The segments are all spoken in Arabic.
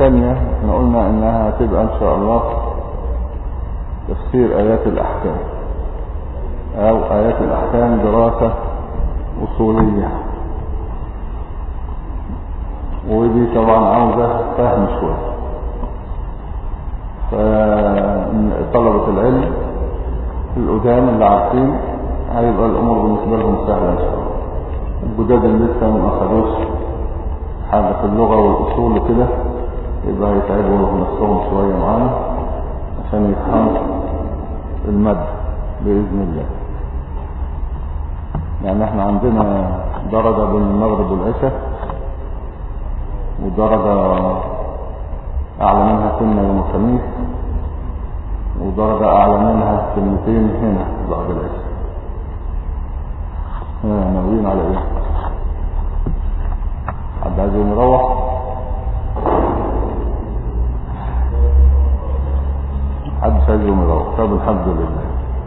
الثانية احنا قلنا انها هتبقى ان شاء الله تفسير ايات الاحكام، او ايات الاحكام دراسة اصولية، ودي طبعا عاوزة فهم شوية. فطلبة العلم القدام اللي عارفين هيبقى الامور بالنسبة لهم سهلة ان شاء الله. الجداد اللي لسه ما اخدوش حاجة في اللغة والاصول وكده يبقى هيتعبوا نفسهم شوية معانا عشان يفهموا المادة بإذن الله. يعني احنا عندنا درجة بين المغرب والعشاء، ودرجة أعلى منها سنة يوم الخميس، ودرجة أعلى منها سنتين هنا بعد العشاء. ناويين على ايه؟ حد عايز يروح؟ حد عايز يروح؟ طب الحمد لله.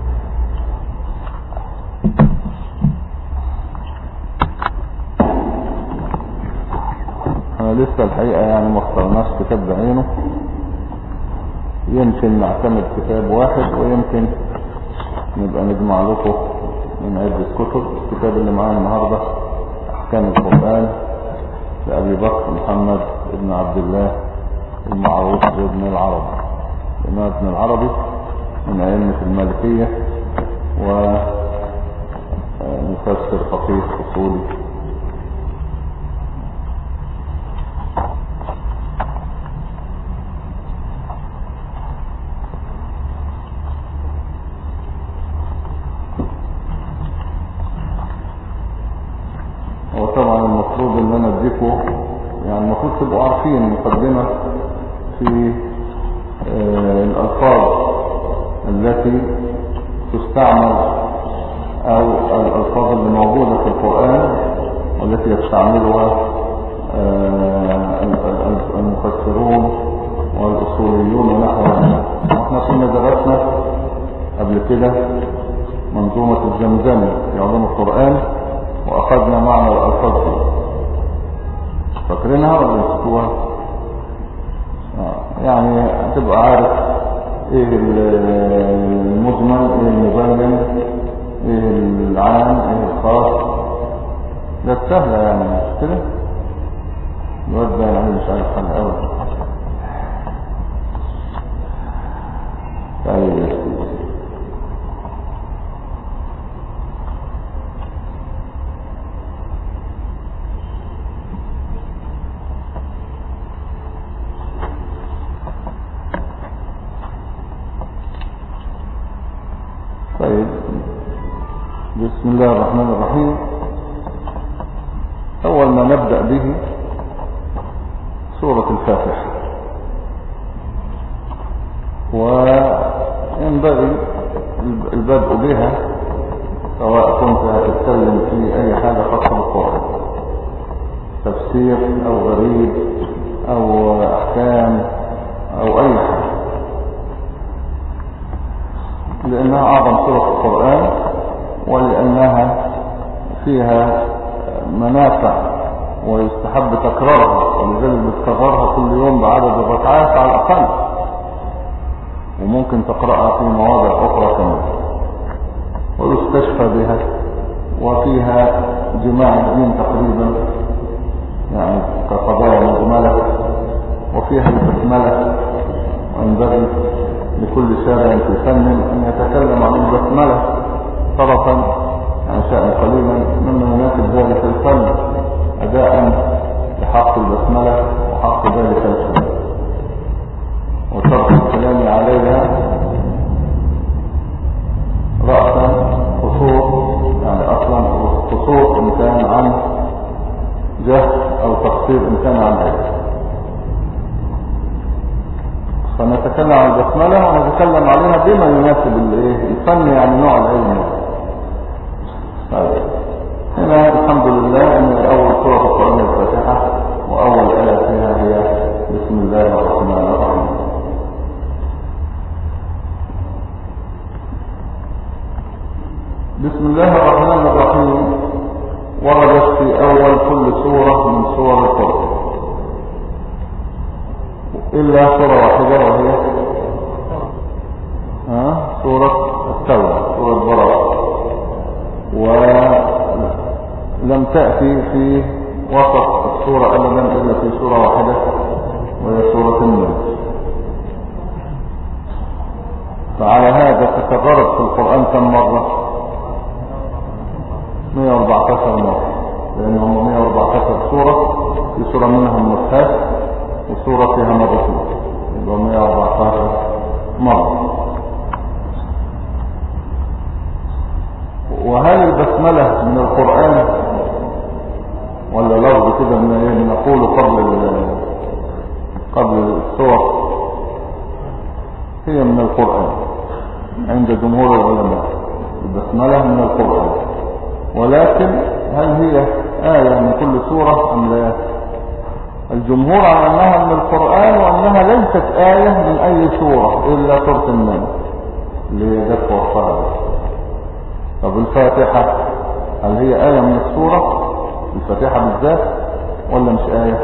انا لسه الحقيقة يعني ما اخترناش كتاب بعينه، يمكن نعتمد كتاب واحد ويمكن نبقى نجمع لكم من عدة كتب. الكتاب اللي معانا النهاردة احكام القرآن لأبي بكر محمد بن عبد الله المعروف بابن العربي. الإمام ابن العربي من أئمة المالكية ومفسر فقيه أصولي. وطبعا المفروض ان انا اديكم يعني المفروض تبقوا عارفين مقدمة في الألفاظ التي تستعمل أو الألفاظ اللي موجودة في القرآن والتي يستعملها المفسرون والأصوليون ونحوها. احنا كنا درسنا قبل كده منظومة الزمزمي في علوم القرآن وأخذنا معنى الألفاظ دي، فاكرينها ولا نسيتوها؟ يعني هتبقى عارف ايه المجمل، ايه المبين، ايه العام، ايه الخاص. ده سهلة يعني مش كده؟ الواد ده يعني مش عارف حاجة أوي. طيب يا سيدي، طيب بسم الله الرحمن الرحيم. أول ما نبدأ به سورة الفاتحة، وينبغي البدء بها سواء كنت هتتكلم في أي حاجة خاصة بالقرآن، تفسير أو غريب أو أحكام أو أي حاجة، لأنها أعظم سورة القرآن ولأنها فيها منافع ويستحب تكرارها، ولذلك بتكررها كل يوم بعدد الركعات على الأقل، وممكن تقرأها في مواضع أخرى كمان، ويستشفى بها. وفيها جماع الدين تقريبا يعني كقضايا مجملة، وفيها البسملة، وينبغي لكل شارع في فن أن يتكلم عن البسملة طرفا عن شأن قليلا مما يناسب ذلك الفن أداء لحق البسملة وحق ذلك الفن، وترك الكلام عليها رأسا خصوص، يعني أصلا خصوص إن كان عن جهل أو تقصير إن كان عن علم. فنتكلم عن البسملة ونتكلم عليها بما يناسب الفن، يعني نوع العلم. هنا الحمد لله أن أول سورة القرآن الفاتحة وأول آية فيها هي بسم الله الرحمن الرحيم. بسم الله الرحمن الرحيم وردت في أول كل سورة من سور القرآن، إلا سورة واحدة وهي سورة التوبة، سورة براءة، ولم تأتي في وسط السورة أبدا إلا في سورة واحدة وهي سورة النمل. فعلى هذا تكررت في القرآن كم مرة؟ 114 مرة، لأنهم 114 سورة، في سورة منها مفتاح وسورة فيها مرتين، يبقى 114 مرة. وهل البسملة من القرآن ولا لفظ كده نقول قبل السور؟ هي من القرآن عند جمهور العلماء، البسملة من القرآن، ولكن هل هي آية من كل سورة أم لا؟ الجمهور على أنها من القرآن، وأنها ليست آية من أي سورة إلا سورة النمل اللي جت وصفها. طب الفاتحة هل هي آية من السورة الفاتحة بالذات ولا مش آية؟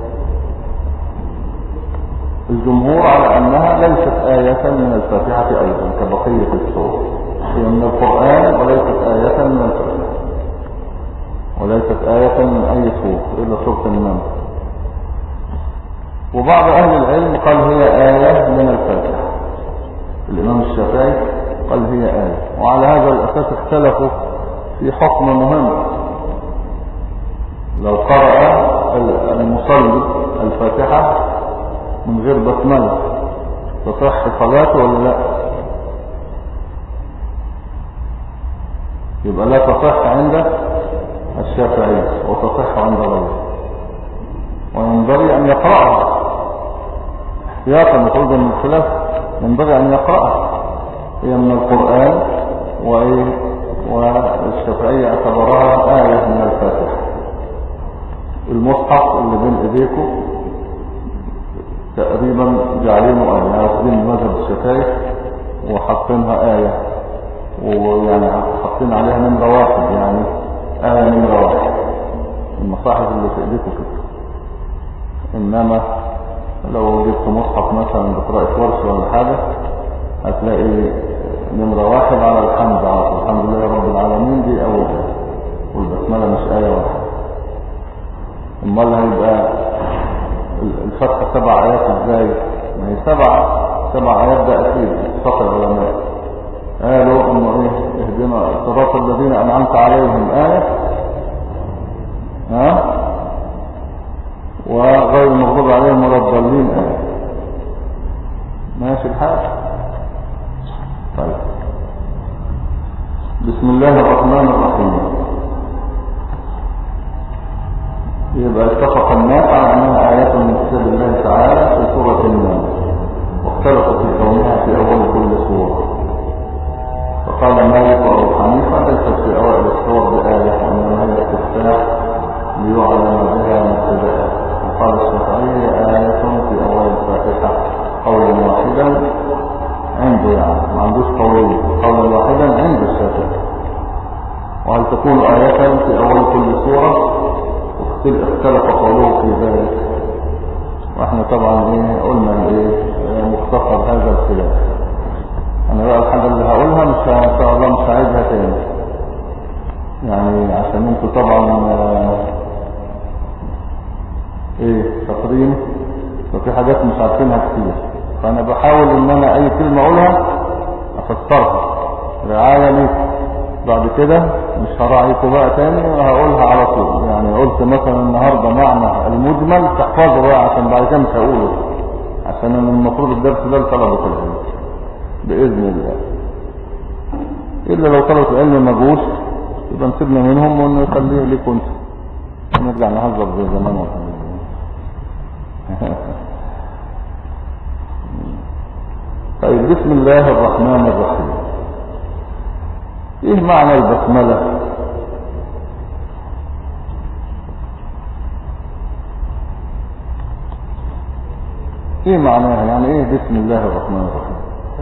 الجمهور على أنها ليست آية من الفاتحة أيضا كبقية السورة، هي من القرآن وليست آية من الفاتحة، وليست آية من أي سورة إلا سورة النمل. وبعض أهل العلم قال هي آية من الفاتحة، الإمام الشافعي قال هي آية، وعلى هذا الأساس اختلفوا في حكم مهم. لو قرأ المصلي الفاتحة من غير بسملة تصح صلاته ولا لا؟ يبقى لا تصح عند الشافعي وتصح عند غيره، وينبغي أن يقرأها احتياطا لخروجا من الخلاف، ينبغي أن يقرأها، هي من القرآن والشافعية اعتبرها آية من الفاتحة. المصحف اللي بين ايديكم تقريبا جعلينه آية، واخدين المذهب الشافعي وحاطينها آية، ويعني حاطين عليها نمرة واحد، يعني آية نمرة واحد، المصاحف اللي في ايديكم كده. انما لو جبت مصحف مثلا بقراءة ورش ولا حاجة هتلاقي نمرة واحد على الحمد، على الحمد لله رب العالمين، دي أول آية، والبسملة مش آية واحدة. امال هيبقى الفتحة 7 آيات ازاي؟ ما هي 7 آيات، ده أكيد اتفق العلماء قالوا انه ايه، اهدنا صراط الذين أنعمت عليهم آية، وغير المغضوب عليهم ولا الضالين آية. ماشي الحال؟ طيب، بسم الله الرحمن الرحيم. يبقى اتفق الناس على انها آيات من كتاب الله تعالى في سورة النمل، واختلفوا في كونها في اول كل سورة. فقال مالك وابو حنيفة ليست في اوائل السور بآية، وانما هي استفتاح ليعلم بها مبتدأ. وقال الشافعي هي آية في اول الفاتحة قولا واحدا عنده، يعني ما عندوش قولا واحدا عند الشافعي. وهل تكون آية في اول كل سورة؟ اختلف قوله في ذلك، واحنا طبعا قلنا مختصر هذا الخلاف. انا بقى الحاجة اللي هقولها مش ان شاء الله مش هعيدها تاني، يعني عشان انتوا طبعا تقريم، وفي حاجات مش عارفينها كتير، فانا بحاول ان انا اي كلمة اقولها افسرها رعاية ليكم. بعد كده مش هراعيكم بقى تاني وهقولها على طول، يعني قلت مثلا النهاردة معنى المجمل تحفظه بقى، عشان بعد كده مش هقوله، عشان انا المفروض الدرس ده لطلبة العلم بإذن الله. إلا لو طلبة العلم ما جوش يبقى نسيبنا منهم ونخليه ليكم انتوا، ونرجع نهزر زي زمان. طيب، بسم الله الرحمن الرحيم. ايه معنى البسملة؟ ايه معناها؟ يعني ايه بسم الله الرحمن الرحيم؟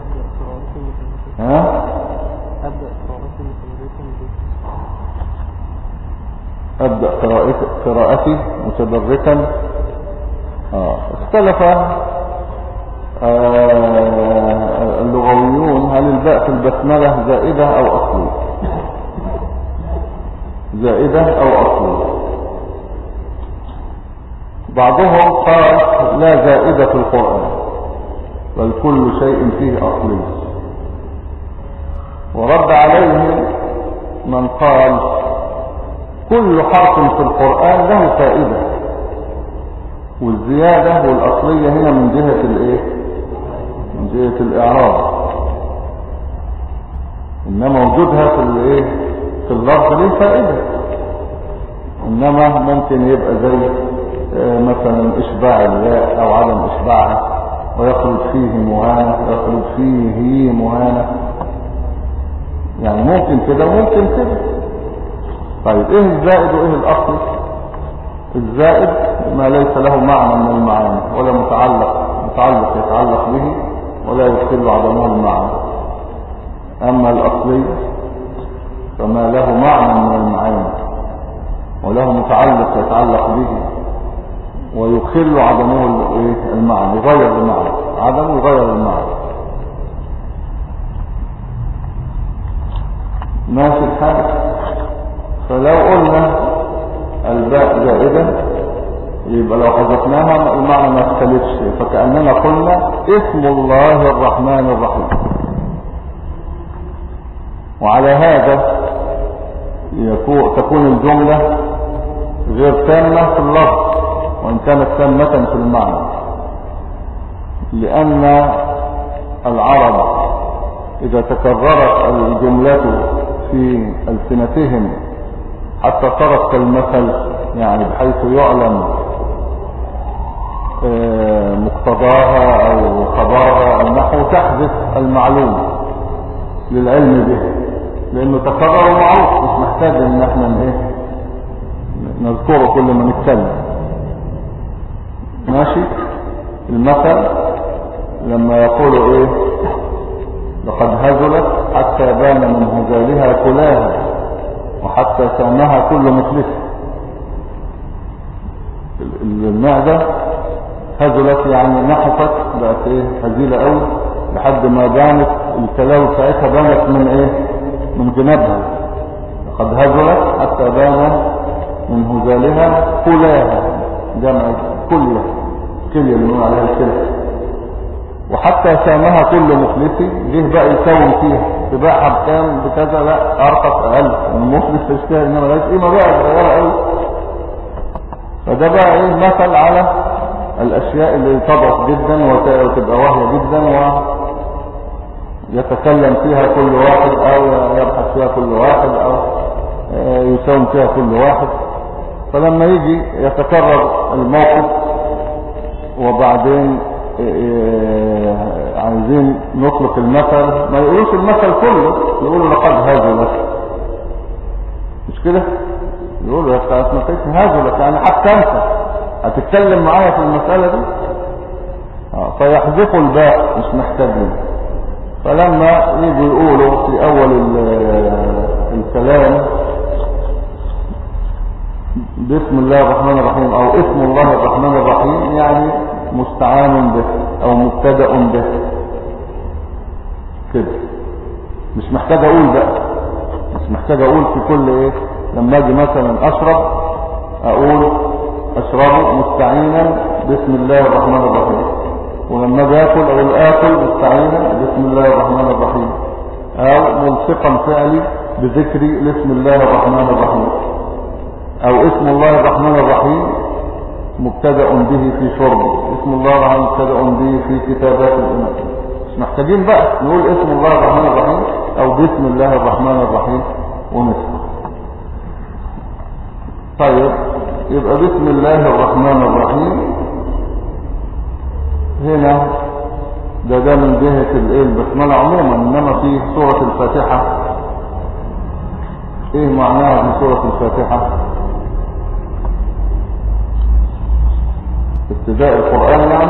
أبدأ قراءتي متبركا. اختلف اللغويون هل الباء في البسملة زائدة أو أصلية؟ زائدة أو أصلية. بعضهم قال لا زائدة في القرآن بل كل شيء فيه أصلي. ورد عليه من قال كل حرف في القرآن له فائدة، والزيادة والأصلية هنا من جهة الايه؟ من جهة الإعراب، إنما وجودها في الايه؟ في اللفظ له فائدة. إنما ممكن يبقى زي مثلا إشباع الياء أو عدم إشباعها، ويخرج فيه مهانة ويخرج فيه مهانة، يعني ممكن كده ممكن كده. طيب ايه الزائد وايه الاصل؟ الزائد ما ليس له معنى من المعاني ولا متعلق يتعلق به ولا يدخل عدمه المعنى. اما الاصلي فما له معنى من المعاني وله متعلق يتعلق به ويخل عدمه المعنى، يغير المعنى، عدم يغير المعنى. ماشي الحال. فلو قلنا الباء زائدة يبقى لو حذفناها المعنى ما يختلفش، فكأننا قلنا اسم الله الرحمن الرحيم. وعلى هذا تكون الجملة غير تامة في اللفظ وإن كانت تامة في المعنى، لأن العرب إذا تكررت الجملة في ألسنتهم حتى صارت كالمثل، يعني بحيث يعلم مقتضاها أو خبرها أو نحو، تحدث المعلوم للعلم به، لأنه تكرر معروف، مش محتاج إن احنا نذكره كل ما نتكلم. ماشي. المثل لما يقولوا ايه لقد هزلت حتى بان من هزالها كلاها وحتى سامها كل مفلس. المعدة هزلت يعني نحفت، بقت هزيلة قوي لحد ما بانت الكلاوي بتاعتها، بانت من من جنابها. لقد هزلت حتى بان من هزالها كلاها، جمع كلية، كلية اللي نقول عليها الكلية. وحتى سامها كل مفلسي، جه بقى يساوم فيها تباعها بكام بكذا، لا ارخص اقل، المفلس تشتري انما مالهاش قيمه بقى صغيره قوي. فده بقى مثل على الاشياء اللي تضعف جدا وتبقى واهيه جدا ويتكلم فيها كل واحد او يبحث فيها كل واحد او يساوم فيها كل واحد. فلما يجي يتكرر الموقف وبعدين عايزين نطلق المثل، ما يقولوش المثل كله، يقولوا لقد هزلت، مش كده؟ يقولوا يا بتاعت نقيت هزلت، يعني حتى انت هتتكلم معايا في المسألة دي. فيحذفوا الباء، مش محتاجين. فلما يجوا يقولوا في اول الكلام بسم الله الرحمن الرحيم او اسم الله الرحمن الرحيم، يعني مستعان به او مبتدأ به كده، مش محتاج اقول بقى، مش محتاج اقول في كل لما اجي مثلا اشرب اقول اشرب مستعينا بسم الله الرحمن الرحيم، ولما اجي اكل اقول اكل مستعينا بسم الله الرحمن الرحيم، او ملصقا فعلي بذكري بسم الله الرحمن الرحيم، او اسم الله الرحمن الرحيم مبتدأ به في شرب، اسم الله الرحمن مبتدأ به في كتابات الإمام. مش محتاجين بقى نقول اسم الله الرحمن الرحيم او بسم الله الرحمن الرحيم ونسمع. طيب يبقى بسم الله الرحمن الرحيم هنا ده من جهة البسملة عموما، انما في سورة الفاتحة ايه معناها في سورة الفاتحة؟ ابتداء القرآن يعني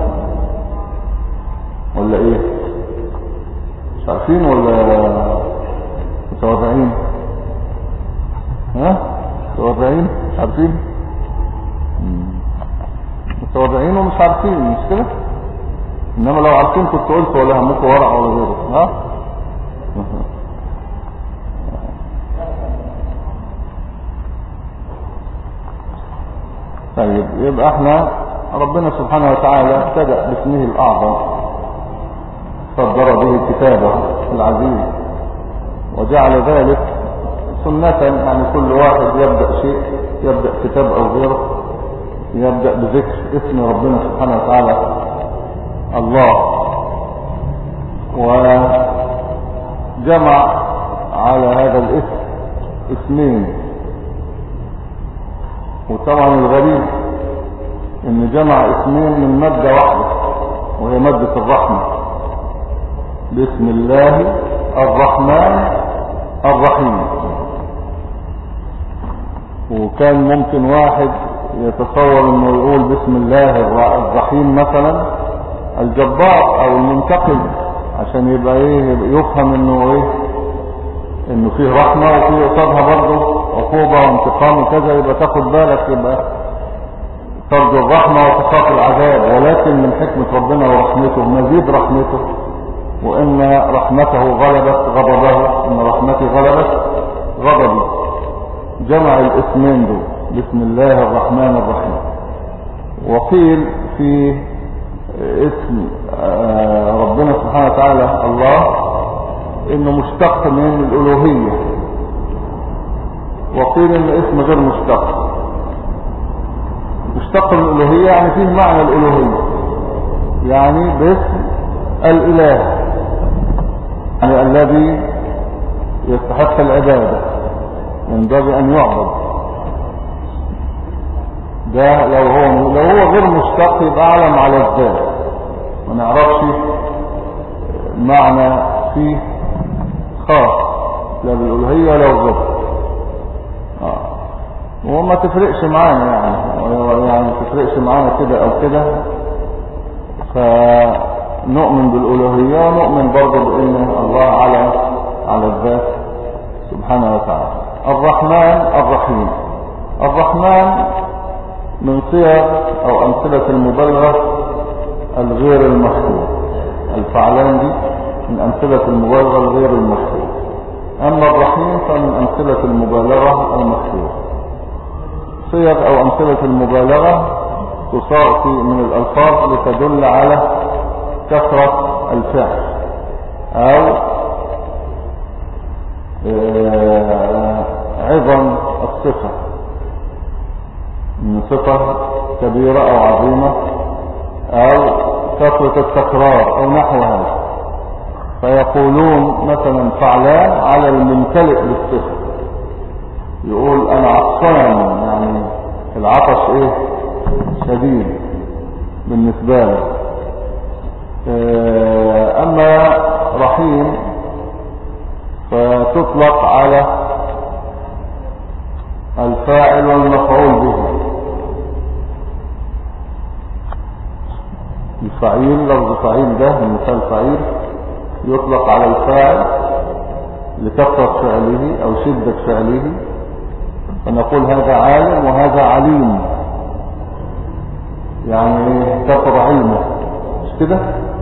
ولا ايه؟ مش عارفين ولا متوضعين؟ متوضعين مش عارفين؟ متوضعين ومش عارفين، مش كده؟ انما لو عارفين كنت قلت ولا همكم ورع ولا غيره. ها طيب، يبقى احنا ربنا سبحانه وتعالى ابتدأ باسمه الأعظم صدر به كتابه العزيز، وجعل ذلك سنة، يعني كل واحد يبدأ شيء، يبدأ كتاب أو غيره، يبدأ بذكر اسم ربنا سبحانه وتعالى الله، وجمع على هذا الاسم اسمين. وطبعا الغريب ان جمع اسمين من مادة واحدة، وهي مادة الرحمة، بسم الله الرحمن الرحيم. وكان ممكن واحد يتصور انه يقول بسم الله الرحيم مثلا الجبار او المنتقم، عشان يبقى يفهم انه انه فيه رحمة وفيه قصادها برضه عقوبة وانتقام وكذا، يبقى تاخد بالك، يبقى ترجو الرحمة وتخاف العذاب. ولكن من حكمة ربنا ورحمته مزيد رحمته، وإن رحمته غلبت غضبه، إن رحمتي غلبت غضبي، جمع الاسمين دول بسم الله الرحمن الرحيم. وقيل في اسم ربنا سبحانه وتعالى الله إنه مشتق من الألوهية، وقيل إنه اسم غير مشتق. مشتق من الألوهية يعني فيه معنى الألوهية، يعني باسم الإله، يعني الذي يستحق العبادة ينبغي أن يعبد. ده لو هو غير مشتق يبقى علم على الذات، ما نعرفش معنى فيه خاص لا بالألوهية ولا بالغير. وما تفرقش معانا، يعني تفرقش معانا كده او كده، فنؤمن بالألوهية ونؤمن برضه بأن الله على الذات سبحانه وتعالى. الرحمن الرحيم. الرحمن من صيغ او امثلة المبالغة الغير المحسوب، الفعلان دي من امثلة المبالغة الغير المحسوب. اما الرحيم فمن امثلة المبالغة المحسوب. صيغ او امثلة المبالغة تصاغ من الالفاظ لتدل على كثرة الفعل او عظم الصفة، من صفة كبيرة او عظيمة او كثرة التكرار او نحو هذا. فيقولون مثلا فعلان على الممتلئ بالصفة، يقول انا عطشان، يعني العطش شديد بالنسبة له. اما رحيم فتطلق على الفاعل والمفعول به. الفعيل، لفظ فعيل ده مثال فعيل يطلق على الفاعل لكثرة فعله او شدة فعله، فنقول هذا عالم وهذا عليم، يعني كثر علمه، مش كده؟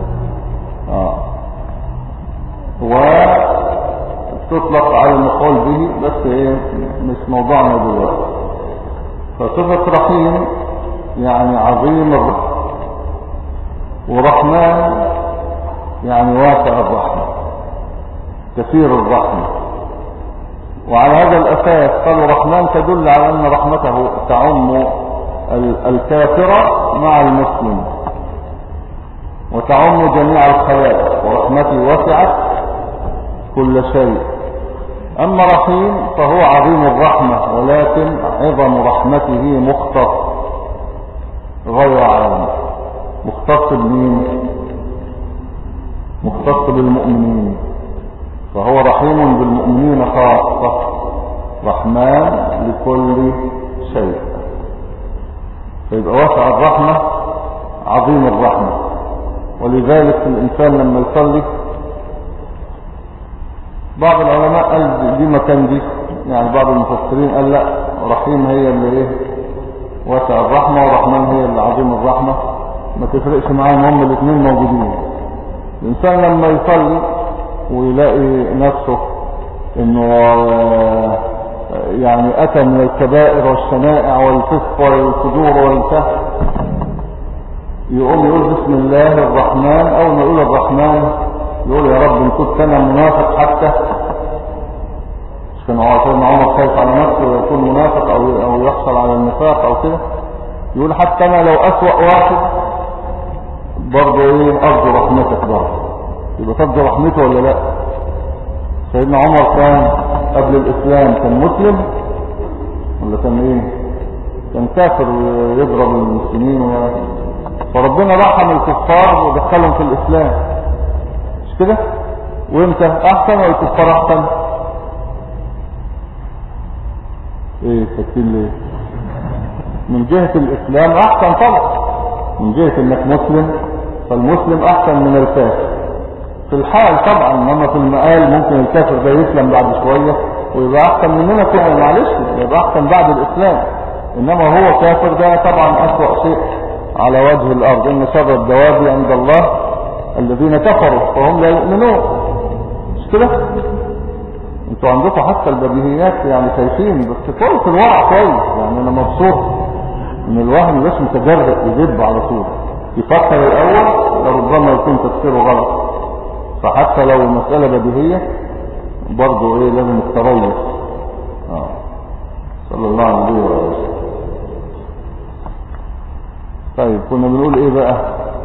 وتطلق على المفعول به، بس مش موضوعنا دلوقتي. فصفة رحيم يعني عظيم الرحمة، ورحمن يعني واسع الرحمة، كثير الرحمة. وعلى هذا الأساس قالوا رحمن تدل على أن رحمته تعم الكافر مع المسلم وتعم جميع الخلائق، ورحمته وسعت كل شيء. أما رحيم فهو عظيم الرحمة، ولكن عظم رحمته مختص غير عام. مختص بمين؟ مختص بالمؤمنين، فهو رحيم بالمؤمنين خاصة، رحمن لكل شيء. فيبقى واسع الرحمة عظيم الرحمة. ولذلك الإنسان لما يصلي، بعض العلماء قال دي مكان دي، يعني بعض المفسرين قال لا، رحيم هي اللي واسع الرحمة، ورحمن هي اللي عظيم الرحمة. ما تفرقش معاهم، هم الاثنين موجودين. الانسان لما يصلي ويلاقي نفسه انه يعني اتى من الكبائر والشنائع والفسق والفجور والسهو، يقوم يقول بسم الله الرحمن. اول ما يقول الرحمن يقول يا رب ان كنت انا منافق حتى، مش كان عمر خايف على نفسه ويكون منافق او يحصل على النفاق او كده، يقول حتى انا لو اسوأ واحد برضه ارجو رحمتك برضه. يبقى ترجو رحمته ولا لا؟ سيدنا عمر كان قبل الاسلام كان مسلم ولا كان كان كافر ويضرب المسلمين فربنا رحم الكفار ودخلهم في الاسلام، مش كده؟ وانت احسن ولا الكفار احسن؟ ساكتين ليه؟ من جهة الاسلام احسن طبعا، من جهة انك مسلم فالمسلم احسن من الكافر في الحال طبعا، انما في المقال ممكن الكافر ده يسلم بعد شوية ويبقى احسن مننا كلنا، معلش يبقى احسن بعد الاسلام، انما هو كافر ده طبعا اسوأ شيء على وجه الارض. ان شر الدواب عند الله الذين كفروا فهم لا يؤمنون، مش كده؟ انتوا عندكم حتى البديهيات يعني شايفين، بس كويس الورع كويس، يعني انا مبسوط ان الواحد مش متجرئ يجيب على طول، يفكر الاول لربما يكون تفسيره غلط، فحتى لو المسألة بديهية برضه لازم التريث. صلى الله عليه وسلم. طيب كنا بنقول بقى؟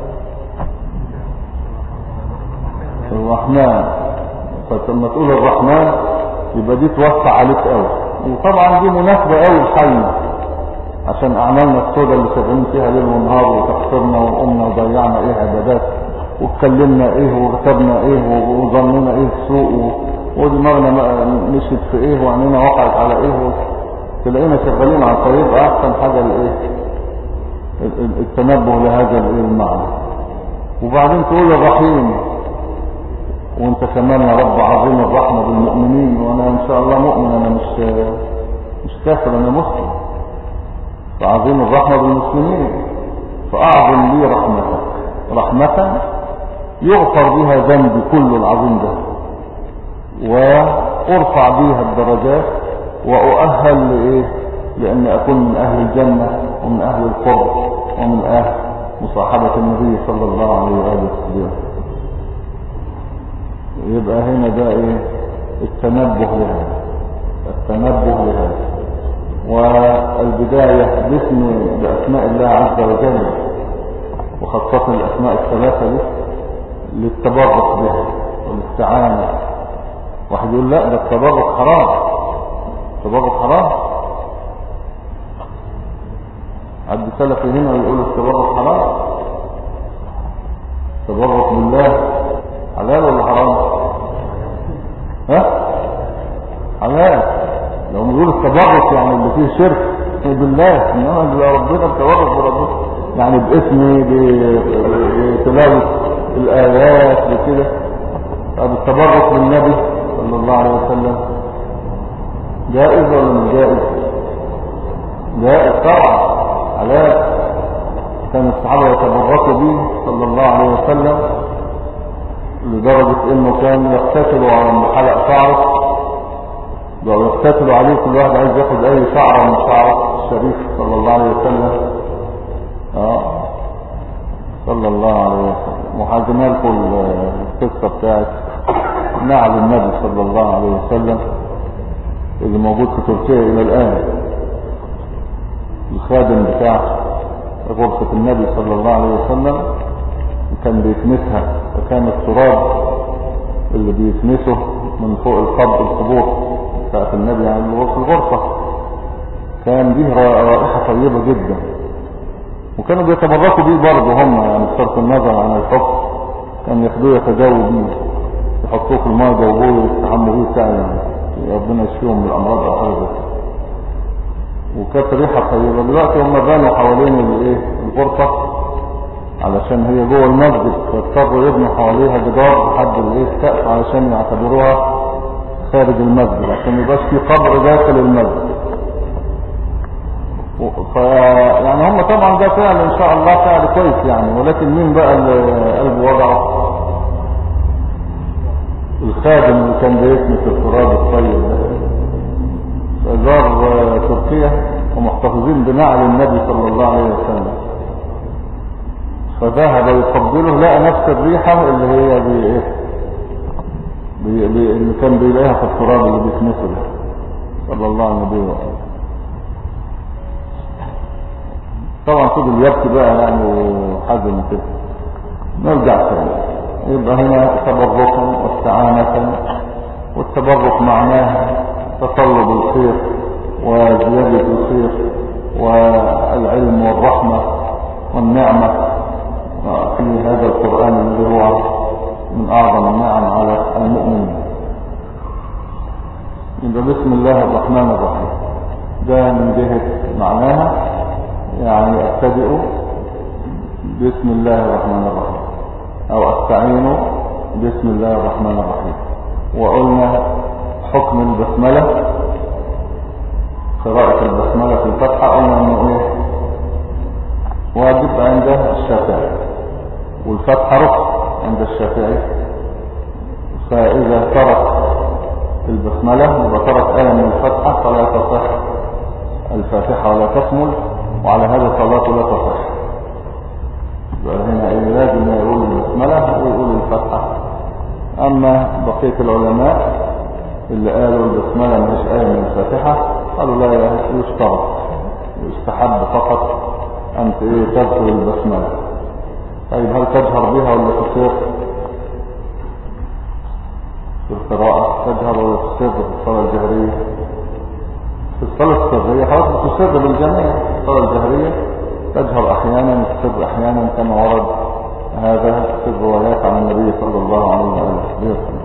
الرحمن. فلما تقول الرحمن يبقى دي توسع عليك قوي، وطبعا دي مناسبة قوي لحالنا عشان اعمالنا السوداء اللي شغالين فيها ليل ونهار وتقصرنا وقمنا وضيعنا عبادات واتكلمنا وكتبنا وظننا سوء ودماغنا مشيت في وعينينا وقعت على تلاقينا شغالين على الطريق. احسن حاجة التنبه لهذا المعنى. وبعدين تقول الرحيم، وانت كمان يا رب عظيم الرحمة بالمؤمنين، وانا ان شاء الله مؤمن، انا مش كافر، انا مسلم، فعظيم الرحمة بالمسلمين، فاعظم لي رحمتك رحمة يغفر بها ذنبي كل العظيم ده، وارفع بها الدرجات، واؤهل لان اكون من اهل الجنة ومن اهل القرب ومن اهل مصاحبة النبي صلى الله عليه وآله وسلم. يبقى هنا ده التنبه لهذا، والبداية باسماء الله عز وجل، وخاصة الاسماء الثلاثة دي للتبرك بها والاستعانة. واحد يقول لا ده التبرك حرام، التبرك حرام. عد سلفي هنا يقول التبرك حرام. التبرك بالله حلال ولا حرام؟ حلال. لو نقول التبرك يعني اللي فيه شرك بالله، انما ربنا التبرك بربنا يعني باسمي بتلاوة الآيات بكده. طب التبرك بالنبي صلى الله عليه وسلم جائز ولا مش جائز؟ جائز طبعا، حلال. كان الصحابة يتبركوا به صلى الله عليه وسلم لدرجة انه كان يقتتلوا على حلق شعره، لو يقتتلوا عليه كل واحد عايز ياخد اي شعرة من شعره الشريف صلى الله عليه وسلم. صلى الله عليه وسلم. وحاجنا لكم القصة بتاعت نعل النبي صلى الله عليه وسلم اللي موجود في تركيا الى الان، الخادم بتاع غرفة النبي صلى الله عليه وسلم كان بيكنسها، وكان التراب اللي بيكنسه من فوق القبور بتاعت النبي يعني في الغرفة كان دي رائحة طيبة جدا، وكانوا بيتبركوا بيه برضه هم، يعني بصرف النظر عن الحكم كان ياخدوه يتجاوبوا بيه، يحطوه في الماء يجاوبوه يستحموا بيه بتاع يعني ربنا يشفيهم من الامراض او حاجه. وكانت ريحه طيبه. دلوقتي هم بنوا حوالين الغرفه علشان هي جوه المسجد، فاضطروا يبنوا حواليها جدار لحد السقف علشان يعتبروها خارج المسجد، عشان ما يبقاش في قبر داخل المسجد. يعني هم طبعا ده فعل ان شاء الله فعل كويس يعني، ولكن مين بقى اللي قلبه وجعه؟ الخادم اللي كان بيكنس التراب الطيب ده، فزار تركيا ومحتفظين بنعل النبي صلى الله عليه وسلم، فذهب يقبله لقى نفس الريحة اللي هي اللي كان بيلاقيها في التراب اللي بيكنسه ده صلى الله عليه وسلم. طبعا فضل يبكي بقى يعني وحزن كده. نرجع تاني، يبقى هنا تبركا واستعانة، والتبرك معناه تطلب الخير وزيادة الخير والعلم والرحمة والنعمة في هذا القرآن الذي هو من أعظم النعم على المؤمن. يبقى بسم الله الرحمن الرحيم ده من جهة معناها، يعني أبتدئ بسم الله الرحمن الرحيم أو أستعين بسم الله الرحمن الرحيم. وقلنا حكم البسملة، قراءة البسملة في الفتحة، قلنا أنه إيه؟ واجب عند الشافعي، والفتحة ركن عند الشافعي. فإذا ترك البسملة يبقى ترك آية من الفتحة فلا تصح الفاتحة ولا تكمل، وعلى هذا صلاته لا تصح. يبقى هنا إيه؟ لازم يقول البسملة ويقول الفتحة. أما بقية العلماء اللي قالوا البسملة مش آية من الفاتحة قالوا لا يشترط، يستحب فقط أن تذكر البسملة. طيب هل تجهر بها ولا تسر في القراءة؟ تجهر ولا تسر في الصلاة الجهرية؟ في الصلاة السرية خلاص تسر بالجميع. في الصلاة الجهرية تجهر أحيانا وتسر أحيانا كما ورد هذا في الروايات عن النبي صلى الله عليه وسلم.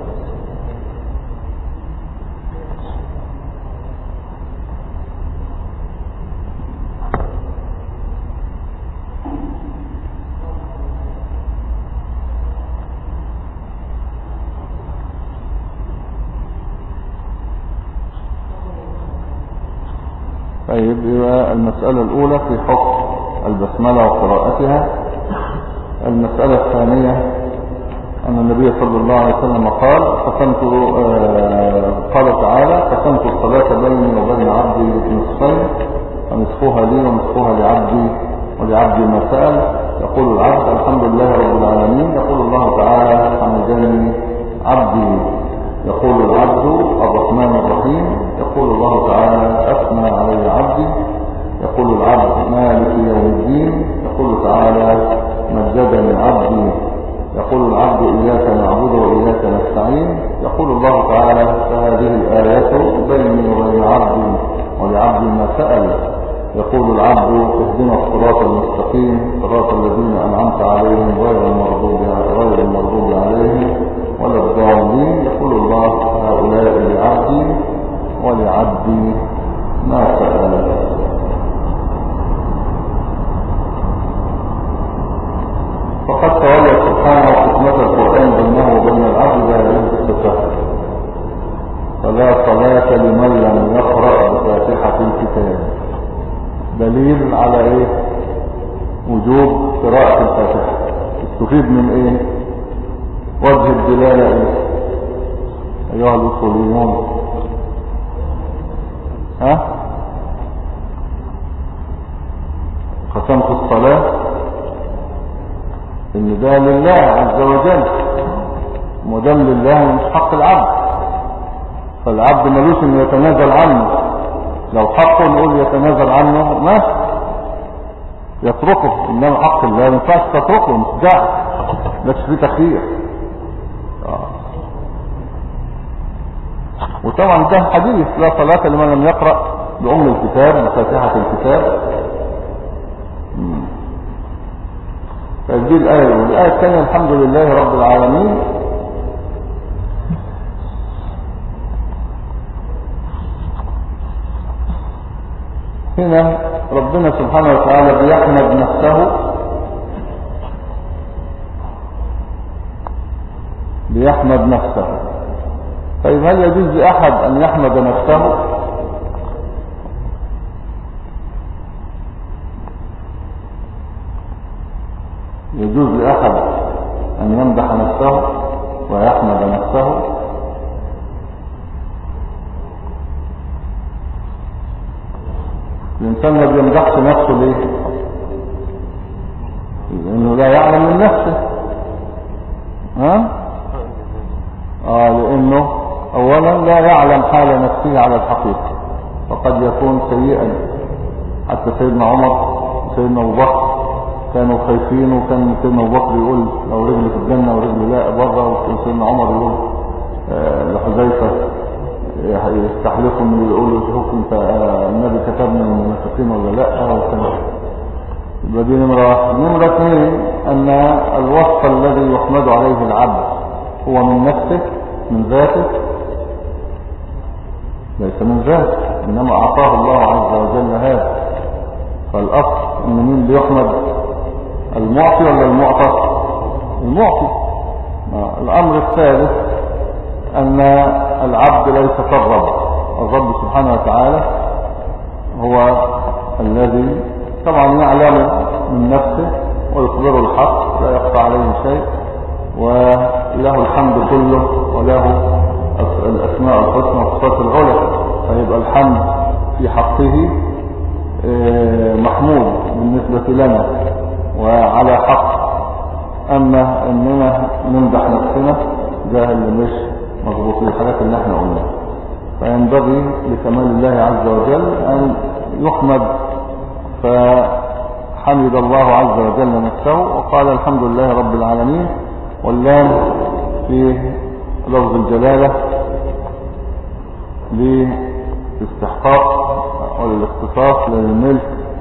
طيب يبقى المسألة الأولى في حكم البسملة وقراءتها. المسألة الثانية أن النبي صلى الله عليه وسلم قال تعالى: قسمت الصلاة بيني وبين عبدي نصفين، فنصفها لي ونصفها لعبدي ولعبدي ما سأل. يقول العبد: الحمد لله رب العالمين. يقول الله تعالى: حمدني عبدي. يقول العبد: الرحمن الرحيم. يقول الله تعالى: أثنى علي عبدي. يقول العبد: مالك يوم الدين. يقول تعالى: مجدني عبدي. يقول العبد: إياك نعبد وإياك نستعين. يقول الله تعالى: فهذه الآيات بيني وبين عبدي ولعبدي ما سأل. يقول العبد: اهدنا الصراط المستقيم صراط الذين أنعمت عليهم غير المغضوب عليهم ولا الضالين. يقول الله: هؤلاء لعبدي ولعبدي ما سأل. فقد تولى سبحانه حكمة القرآن بينه وبين العبد بهذه الصفات، فلا صلاة لمن لم يقرأ بفاتحة الكتاب. دليل على ايه؟ وجوب قراءة الفاتحة. تستفيد من ايه؟ وجه الدلالة ايه ايها الاصوليون؟ قسمت الصلاة ان ده لله عز وجل، ودم لله مش حق العبد، فالعبد ملوش انه يتنازل عنه. لو حقه نقول يتنازل عنه ماشي يتركه، انما حق الله ما ينفعش تتركه، مش داعي مش فيه تخيير. وطبعا ده حديث: لا صلاة لمن لم يقرأ بأم الكتاب بفاتحة الكتاب. فدي الآية. والآية الثانية: الحمد لله رب العالمين. هنا ربنا سبحانه وتعالى بيحمد نفسه. طيب هل يجوز لأحد أن يحمد نفسه؟ الإنسان ما بيمدحش نفسه ليه؟ لأنه لا يعلم من نفسه. ها؟ لأنه أولا لا يعلم حال نفسه على الحقيقة، فقد يكون سيئا. حتى سيدنا عمر وسيدنا أبو بكر كانوا خايفين، وكان سيدنا أبو بكر يقول لو رجل في الجنة ورجل لا بره، وسيدنا عمر يقول لحذيفة يستحلفوا من اللي يقولوا شوف انت النبي كتبنا من المنافقين ولا لا. يبقى دي نمرة واحد. نمرة اثنين ان الوصف الذي يحمد عليه العبد هو من نفسه من ذاته، ليس من ذاته، انما اعطاه الله عز وجل هذا. فالاصل ان مين اللي يحمد؟ المعطي ولا المعطى؟ المعطي. الامر الثالث ان العبد ليس كالرب. الرب سبحانه وتعالى هو الذي طبعا يعلم من نفسه ويخبر الحق، لا يخفى عليه شيء، وله الحمد كله، وله الاسماء الحسنى والصفات العلى. فيبقى الحمد في حقه محمود بالنسبة لنا وعلى حق. اما اننا نمدح نفسنا ده اللي مش مضبوط، الحاجات اللي احنا قلناها. فينبغي لكمال الله عز وجل ان يحمد. فحمد الله عز وجل نفسه وقال الحمد لله رب العالمين. واللام في لفظ الجلالة للاستحقاق وللاختصاص للملك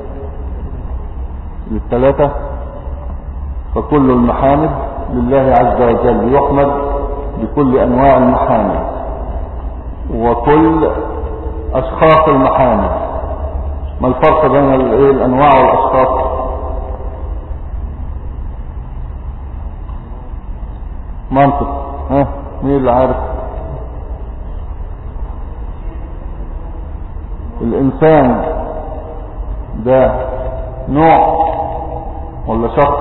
للثلاثة. فكل المحامد لله عز وجل يحمد بكل انواع المحامد وكل اشخاص المحامد. ما الفرق بين الانواع والاشخاص؟ منطق. مين اللي عارف؟ الانسان ده نوع ولا شخص؟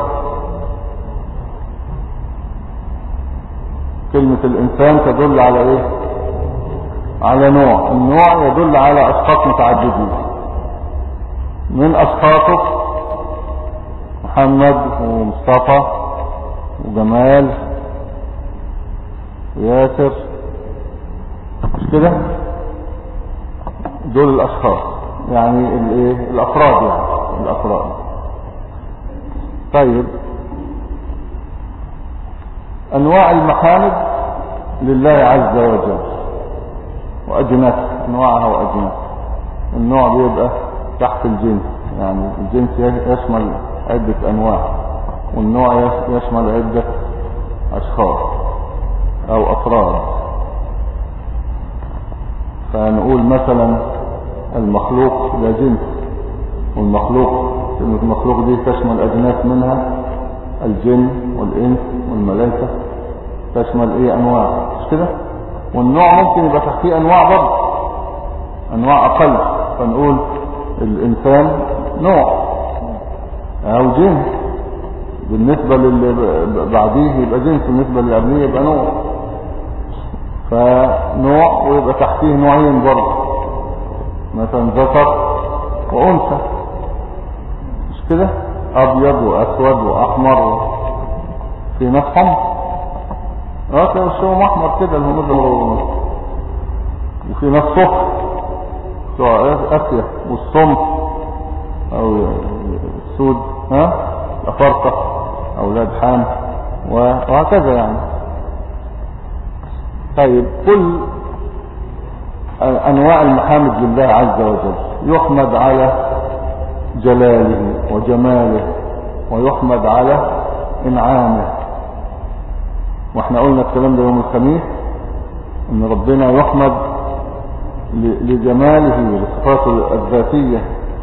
كلمة الانسان تدل على ايه؟ على نوع. النوع يدل على اشخاص متعددين. من اشخاصه محمد ومصطفى وجمال وياسر، مش كده؟ دول الاشخاص، يعني الايه؟ الافراد، يعني الافراد. طيب انواع المحامد لله عز وجل واجناس، انواعها واجناس. النوع بيبقى تحت الجنس، يعني الجنس يشمل عدة انواع، والنوع يشمل عدة اشخاص او افراد. فنقول مثلا المخلوق ده جنس، والمخلوق المخلوق دي تشمل اجناس، منها الجن والانس والملائكة، تشمل ايه؟ انواع، مش كده؟ والنوع ممكن يبقى تحتيه انواع برضه، انواع اقل. فنقول الانسان نوع او جنس، بالنسبة للي بعديه يبقى جنس، بالنسبة للي قبليه يبقى نوع. فنوع ويبقى تحتيه نوعين برضه، مثلا ذكر وانثى، مش كده؟ ابيض واسود واحمر، في ناس حمر، كده وشهم احمر كده الهنود، وفي ناس صفر بتوع اسيا، والصمت او السود، الافارقه، اولاد حام، وهكذا يعني. طيب كل انواع المحامد لله عز وجل يحمد على جلاله وجماله، ويحمد على انعامه. واحنا قلنا الكلام ده يوم الخميس، ان ربنا يحمد لجماله لصفاته الذاتية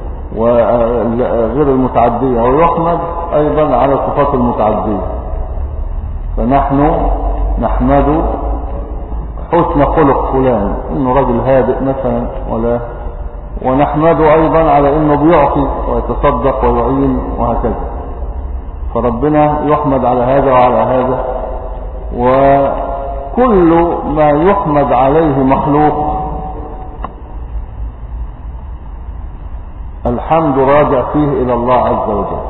وغير المتعدية، ويحمد ايضا على الصفات المتعدية. فنحن نحمد حسن خلق فلان، انه رجل هادئ مثلا، ونحمده ايضا على انه بيعطي ويتصدق ويعين وهكذا. فربنا يحمد على هذا وعلى هذا. وكل ما يحمد عليه مخلوق الحمد راجع فيه إلى الله عز وجل.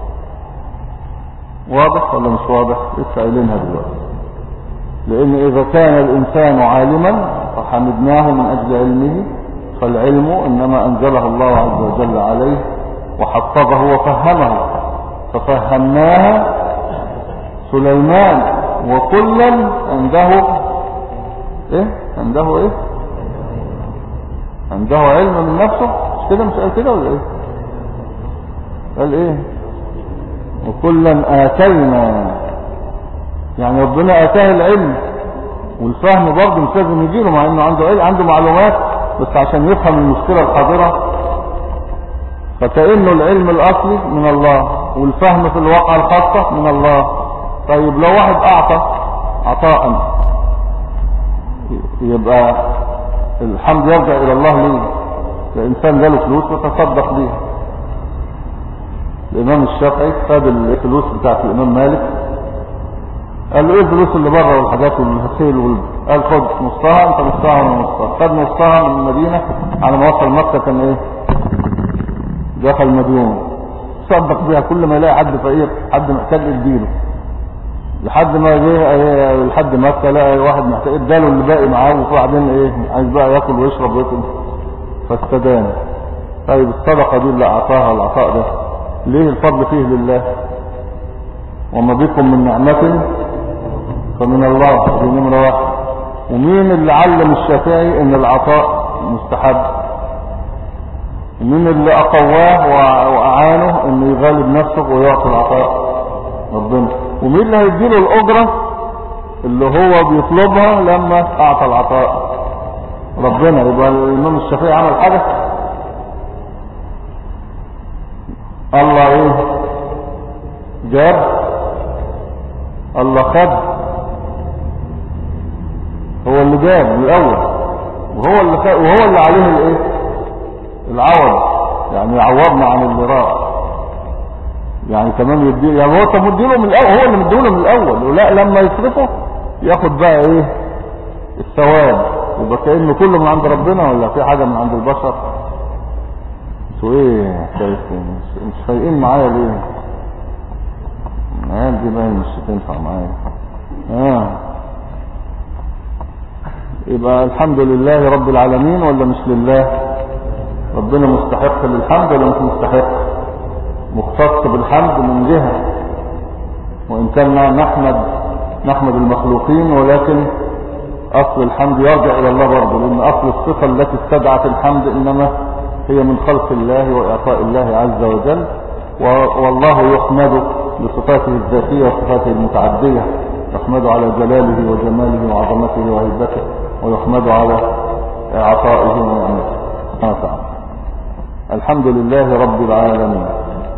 واضح ولا مش واضح؟ لسه قايلينها دلوقتي. لأن إذا كان الإنسان عالما فحمدناه من أجل علمه، فالعلم إنما أنزله الله عز وجل عليه وحفظه وفهمه، ففهمناها سليمان وكلا عنده إيه؟ عنده علم من نفسه. مش كده؟ مش قال كده ولا إيه؟ قال إيه؟ وكلا آتينا، يعني ربنا آتاه العلم والفهم برضه مش لازم يجيله، مع انه عنده علم، عنده معلومات، بس عشان يفهم المشكلة الحاضرة. فكأنه العلم الأصلي من الله والفهم في الواقع الخاصة من الله. طيب لو واحد أعطى عطاء يبقى الحمد يرجع إلى الله ليه؟ الإنسان جاله فلوس وتصدق بيها. الإمام الشافعي خد الفلوس بتاعت الإمام مالك، قال له ايه الفلوس اللي بره والحاجات والهسيل قال خد نصها انت، نصها وانا نصها. خد نصها من المدينة، على ما وصل مكة كان ايه؟ دخل مديون، صدق بيها كل ما يلاقي حد فقير، حد محتاج يديله، لحد ما جه لحد مكة لقى واحد محتاج اداله اللي باقي معاه، وبعدين ايه عايز بقى ياكل ويشرب وياكل، فاستدان. طيب الصدقة دي اللي اعطاها العطاء ده ليه الفضل فيه لله؟ وما بكم من نعمة فمن الله، دي نمرة واحد. ومين اللي علم الشافعي ان العطاء مستحب؟ ومين اللي اقواه واعانه انه يغالب نفسه ويعطي العطاء؟ ربنا. ومين اللي هيديله الاجرة اللي هو بيطلبها لما اعطى العطاء؟ ربنا. يبقى الامام الشافعي عمل حاجة؟ الله ايه جاب؟ الله خد؟ هو اللي جاب من الاول، وهو اللي عليه الايه العوض، يعني يعوضنا عن اللي راح، يعني كمان يدي، يعني هو مديله من الاول، هو اللي مديله من الاول، ولا لما يصرفه ياخد بقى ايه الثواب. يبقى كأنه كله من عند ربنا ولا في حاجة من عند البشر؟ انتوا ايه شايفين؟ مش فايقين معايا ليه؟ العيال دي باين مش هتنفع معايا. يبقى الحمد لله رب العالمين ولا مش لله؟ ربنا مستحق للحمد ولا مش مستحق؟ مختص بالحمد من جهة، وإن كان نحمد المخلوقين، ولكن أصل الحمد يرجع إلى الله برضه، لأن أصل الصفة التي استدعت الحمد إنما هي من خلق الله وإعطاء الله عز وجل. والله يحمد لصفاته الذاتية وصفاته المتعدية، يحمد على جلاله وجماله وعظمته وهيبته، ويحمد على عطائه ونعمته. الحمد لله رب العالمين.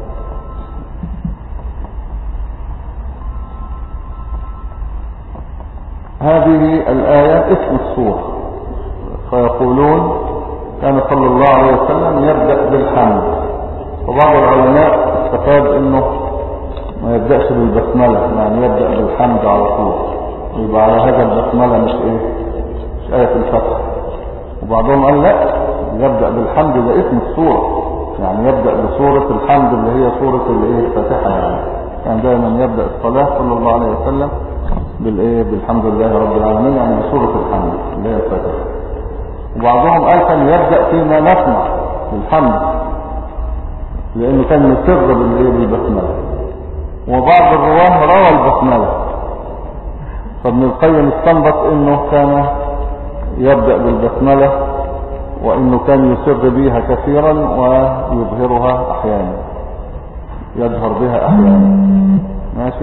هذه الآية اسم السورة. فيقولون كان صلى الله عليه وسلم يبدأ بالحمد، وبعض العلماء استفاد انه ما يبدأش بالبسملة، يعني يبدأ بالحمد على طول، يبقى على هذا البسملة مش آية الفتح. وبعضهم قال لا، يبدأ بالحمد ده اسم السورة، يعني يبدأ بسورة الحمد اللي هي سورة الفاتحة. يعني كان دائما يبدأ الصلاة صلى الله عليه وسلم بالحمد لله رب العالمين، يعني بسورة الحمد اللي هي الفاتحة. وبعضهم قال كان يبدأ فيما نسمع بالحمد، لأنه كان يسر بالبسملة. وبعض الرواه روى البسملة، فابن القيم استنبط انه كان يبدأ بالبسملة، وانه كان يسر بها كثيرا ويظهرها احيانا، يجهر بها احيانا. ماشي.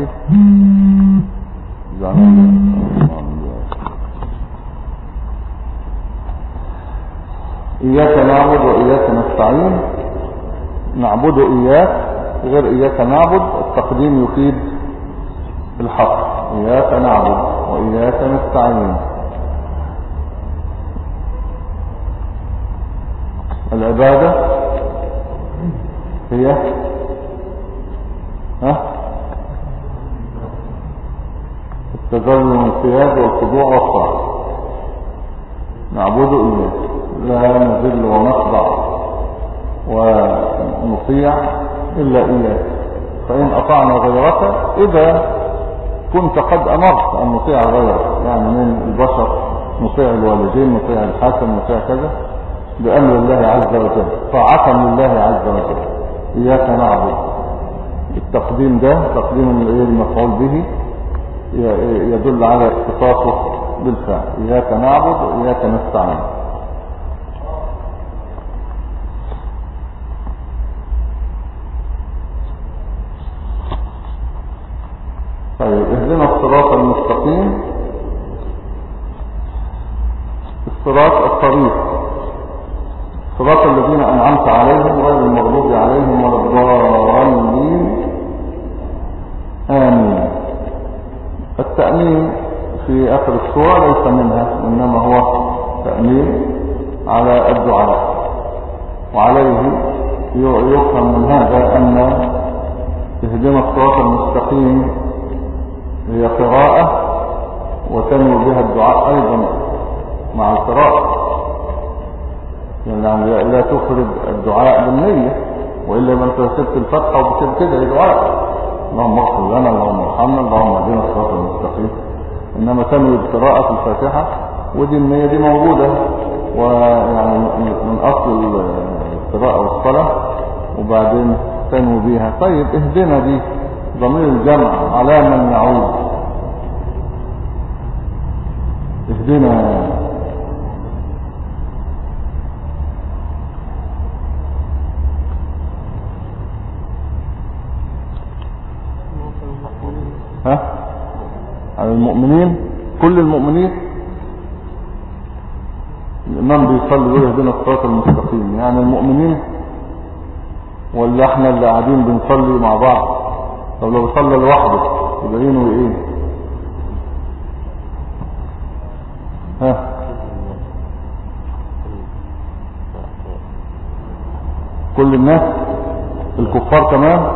إياك نعبد وإياك نستعين. نعبد إياك غير إياك نعبد، التقديم يفيد الحق. إياك نعبد وإياك نستعين. العبادة هي التذلل والانقياد والخضوع والطاعة. نعبد إياك لا نذل ونخضع ونطيع إلا إياك، فإن أطعنا غيرك إذا كنت قد أمرت أن نطيع غيرك، يعني من البشر نطيع الوالدين، نطيع الحاكم، نطيع كذا بأمر الله عز وجل، طاعة لله عز وجل. إياك نعبد، التقديم ده تقديم المفعول به يدل على اختصاصه بالفعل، إياك نعبد وإياك نستعين. طيب اهدنا الصراط المستقيم، الصراط الطريق، صراط الذين أنعمت عليهم غير المغضوب عليهم ولا الضالين آمين. التأمين في آخر السورة ليس منها، إنما هو تأمين على الدعاء، وعليه يفهم من هذا أن اهدنا الصراط المستقيم هي قراءة وتنوي بها الدعاء أيضا مع القراءة، يعني لا تفرد الدعاء بالنية، وإلا ما انت سبت الفتحة وبتبتدي كده دعاء اللهم اغفر لنا، اللهم ارحمنا، اللهم اهدنا الصراط المستقيم، إنما تنوي القراءة في الفاتحة، ودي النية دي موجودة، ويعني من أصل القراءة والصلاة، وبعدين تنوي بيها. طيب اهدنا دي ضمير الجمع على من يعود، اهدنا على المؤمنين، كل المؤمنين. الإمام بيصلي ويقول اهدنا الصراط المستقيم، يعني المؤمنين ولا احنا اللي قاعدين بنصلي مع بعض؟ طب لو صلى لوحده يبقى ينوي ايه؟ كل الناس، الكفار كمان؟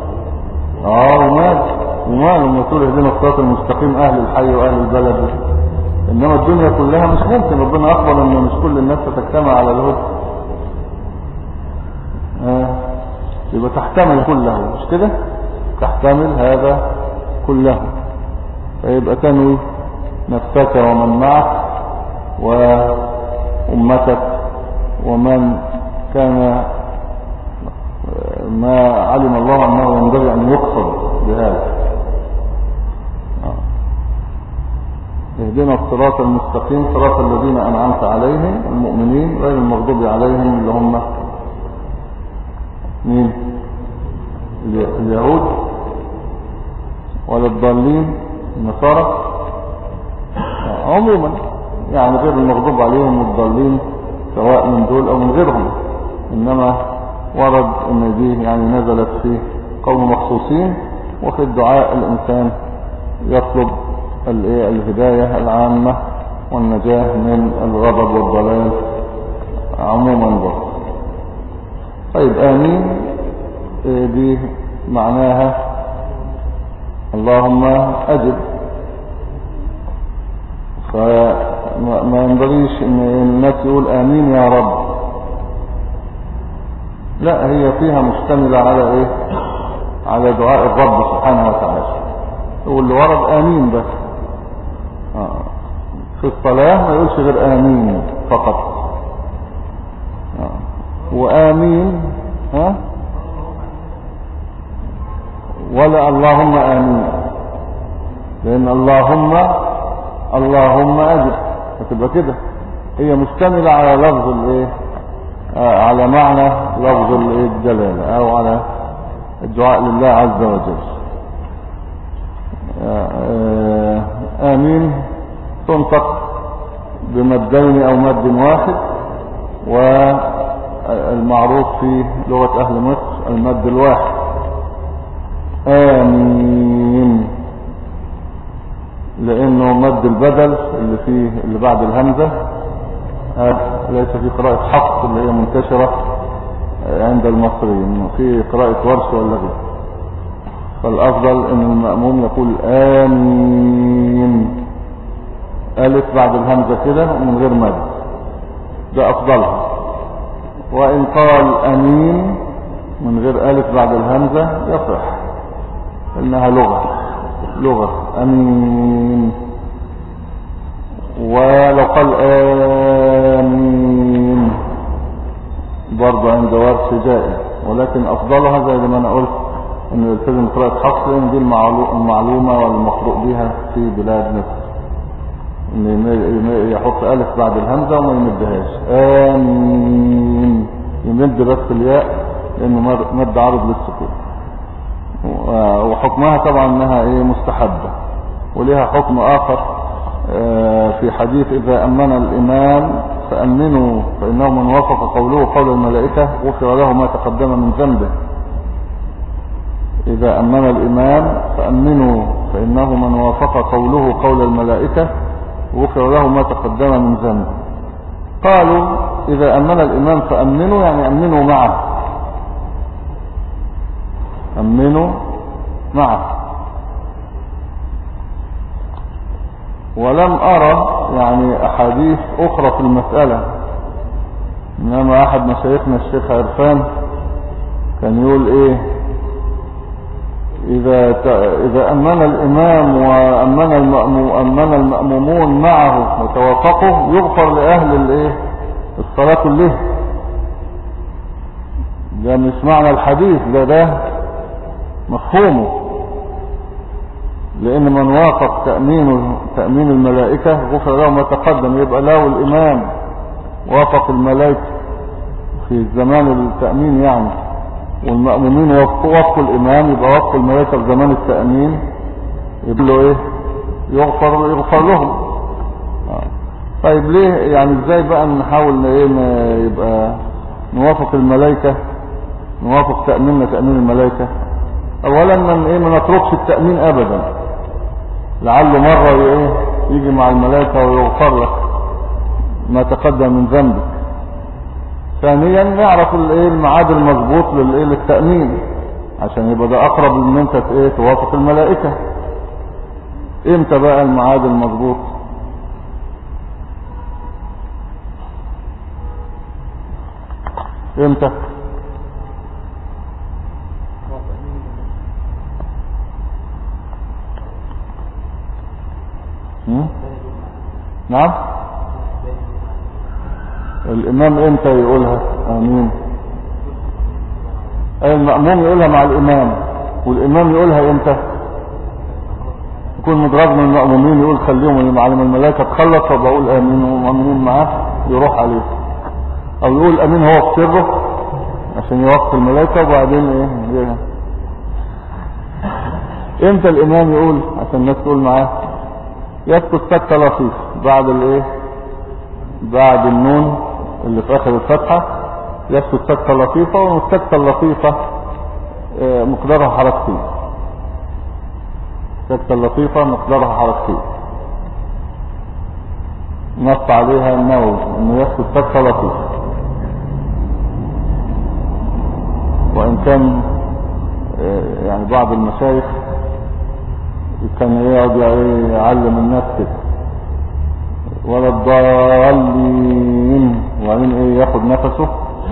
ومال لما تقول اهدنا الصراط المستقيم اهل الحي واهل البلد، انما الدنيا كلها مش ممكن، ربنا اخبر ان مش كل الناس تجتمع على الهدى، يبقى تحتمل كله، مش كده؟ تحتمل هذا كله، فيبقى تنوي نفسك ومن معك وأمتك ومن كان ما علم الله أنه ينبغي أن يقصد بهذا. اهدنا الصراط المستقيم صراط الذين أنعمت عليهم المؤمنين غير المغضوب عليهم اللي هم مين؟ اليهود، ولا الضالين النصارى، عموما يعني غير المغضوب عليهم والضالين سواء من دول او من غيرهم، انما ورد ان دي يعني نزلت في قوم مخصوصين، وفي الدعاء الانسان يطلب الهداية العامة والنجاة من الغضب والضلال عموما برضه. طيب آمين دي معناها اللهم أجب، فما ينبغيش ان الناس يقول آمين يا رب، لا، هي فيها مشتملة على ايه؟ على دعاء الرب سبحانه وتعالى، واللي ورد آمين بس. في الصلاة ما يقولش غير آمين فقط، وآمين ولا اللهم آمين، لأن اللهم أجب، فتبقى كده هي مشتملة على لفظ الايه، على معنى لفظ الجلالة، او على الدعاء لله عز وجل. آمين تنطق بمدين او مد واحد، والمعروف في لغة اهل مصر المد الواحد، آمين، لانه مد البدل اللي بعد الهمزة ليس في قراءة حفص اللي هي منتشرة عند المصريين، في قراءة ورش ولا غير، فالافضل ان المأموم يقول آمين ألف بعد الهمزة كده من غير مد، ده افضلها. وإن قال أمين من غير ألف بعد الهمزة يصح، إنها لغة أمين. ولو قال آمين برضه عند ورش جائز، ولكن أفضلها زي ما أنا قلت إن يلتزم قراءة حفص، لأن دي المعلومة والمقروء بها في بلاد مصر، إن يحط ألف بعد الهمزة وما يمدهاش. آمين يمد بس الياء لأنه مد عرض للسكون. وحكمها طبعا إنها مستحبة. ولها حكم آخر في حديث إذا أمن الإمام فأمنوا فإنه من وافق قوله قول الملائكة غفر له ما تقدم من ذنبه. إذا أمن الإمام فأمنوا فإنه من وافق قوله قول الملائكة غفر له ما تقدم من ذنبه. قالوا إذا أمن الإمام فأمنوا يعني أمنوا معه، أمنوا معه. ولم أرى يعني أحاديث أخرى في المسألة، إنما أحد مشايخنا الشيخ عرفان كان يقول إذا أمن الإمام وأمن المأمومون معه وتوافقوا يغفر لأهل الصلاة كلها. ده مش معنى الحديث، ده مفهومه، لأن من وافق تأمين الملائكة غفر له ما تقدم. يبقى لو الإمام وافق الملائكة في زمان التأمين يعني، والمأمومين وافقوا الإمام، يبقى وافقوا الملائكة في زمان التأمين، يقول له يغفر لهم. طيب ليه يعني ازاي بقى نحاول يبقى نوافق الملائكة، نوافق تأمين الملائكة؟ اولا ما نتركش التأمين ابدا، لعله مرة يجي مع الملائكة ويغفر لك ما تقدم من ذنبك. ثانيا نعرف الميعاد المضبوط للتأمين عشان يبقى ده اقرب ان انت توافق الملائكة. امتى بقى الميعاد المضبوط؟ امتى؟ نعم. الامام امتى يقولها امين؟ المأموم يقولها مع الامام، والامام يقولها امتى؟ يكون مدرج من المأمومين يقول خليهم مع الملائكة تخلص فبقول امين ومأمومين معاه يروح عليه، او يقول امين هو في سره عشان يوقف الملائكة وبعدين امتى الامام يقول عشان الناس تقول معاه؟ يسكت سكتة لطيفة بعد النون اللي في اخر الفتحة، يسكت سكتة لطيفة، والسكتة اللطيفة مقدارها حركتين. السكتة اللطيفة مقدارها حركتين نص عليها النووي انه يسكت سكتة لطيفة. وان كان يعني بعض المشايخ كان يقعد يعلم الناس كده ولا الضالين، وبعدين ياخد نفسه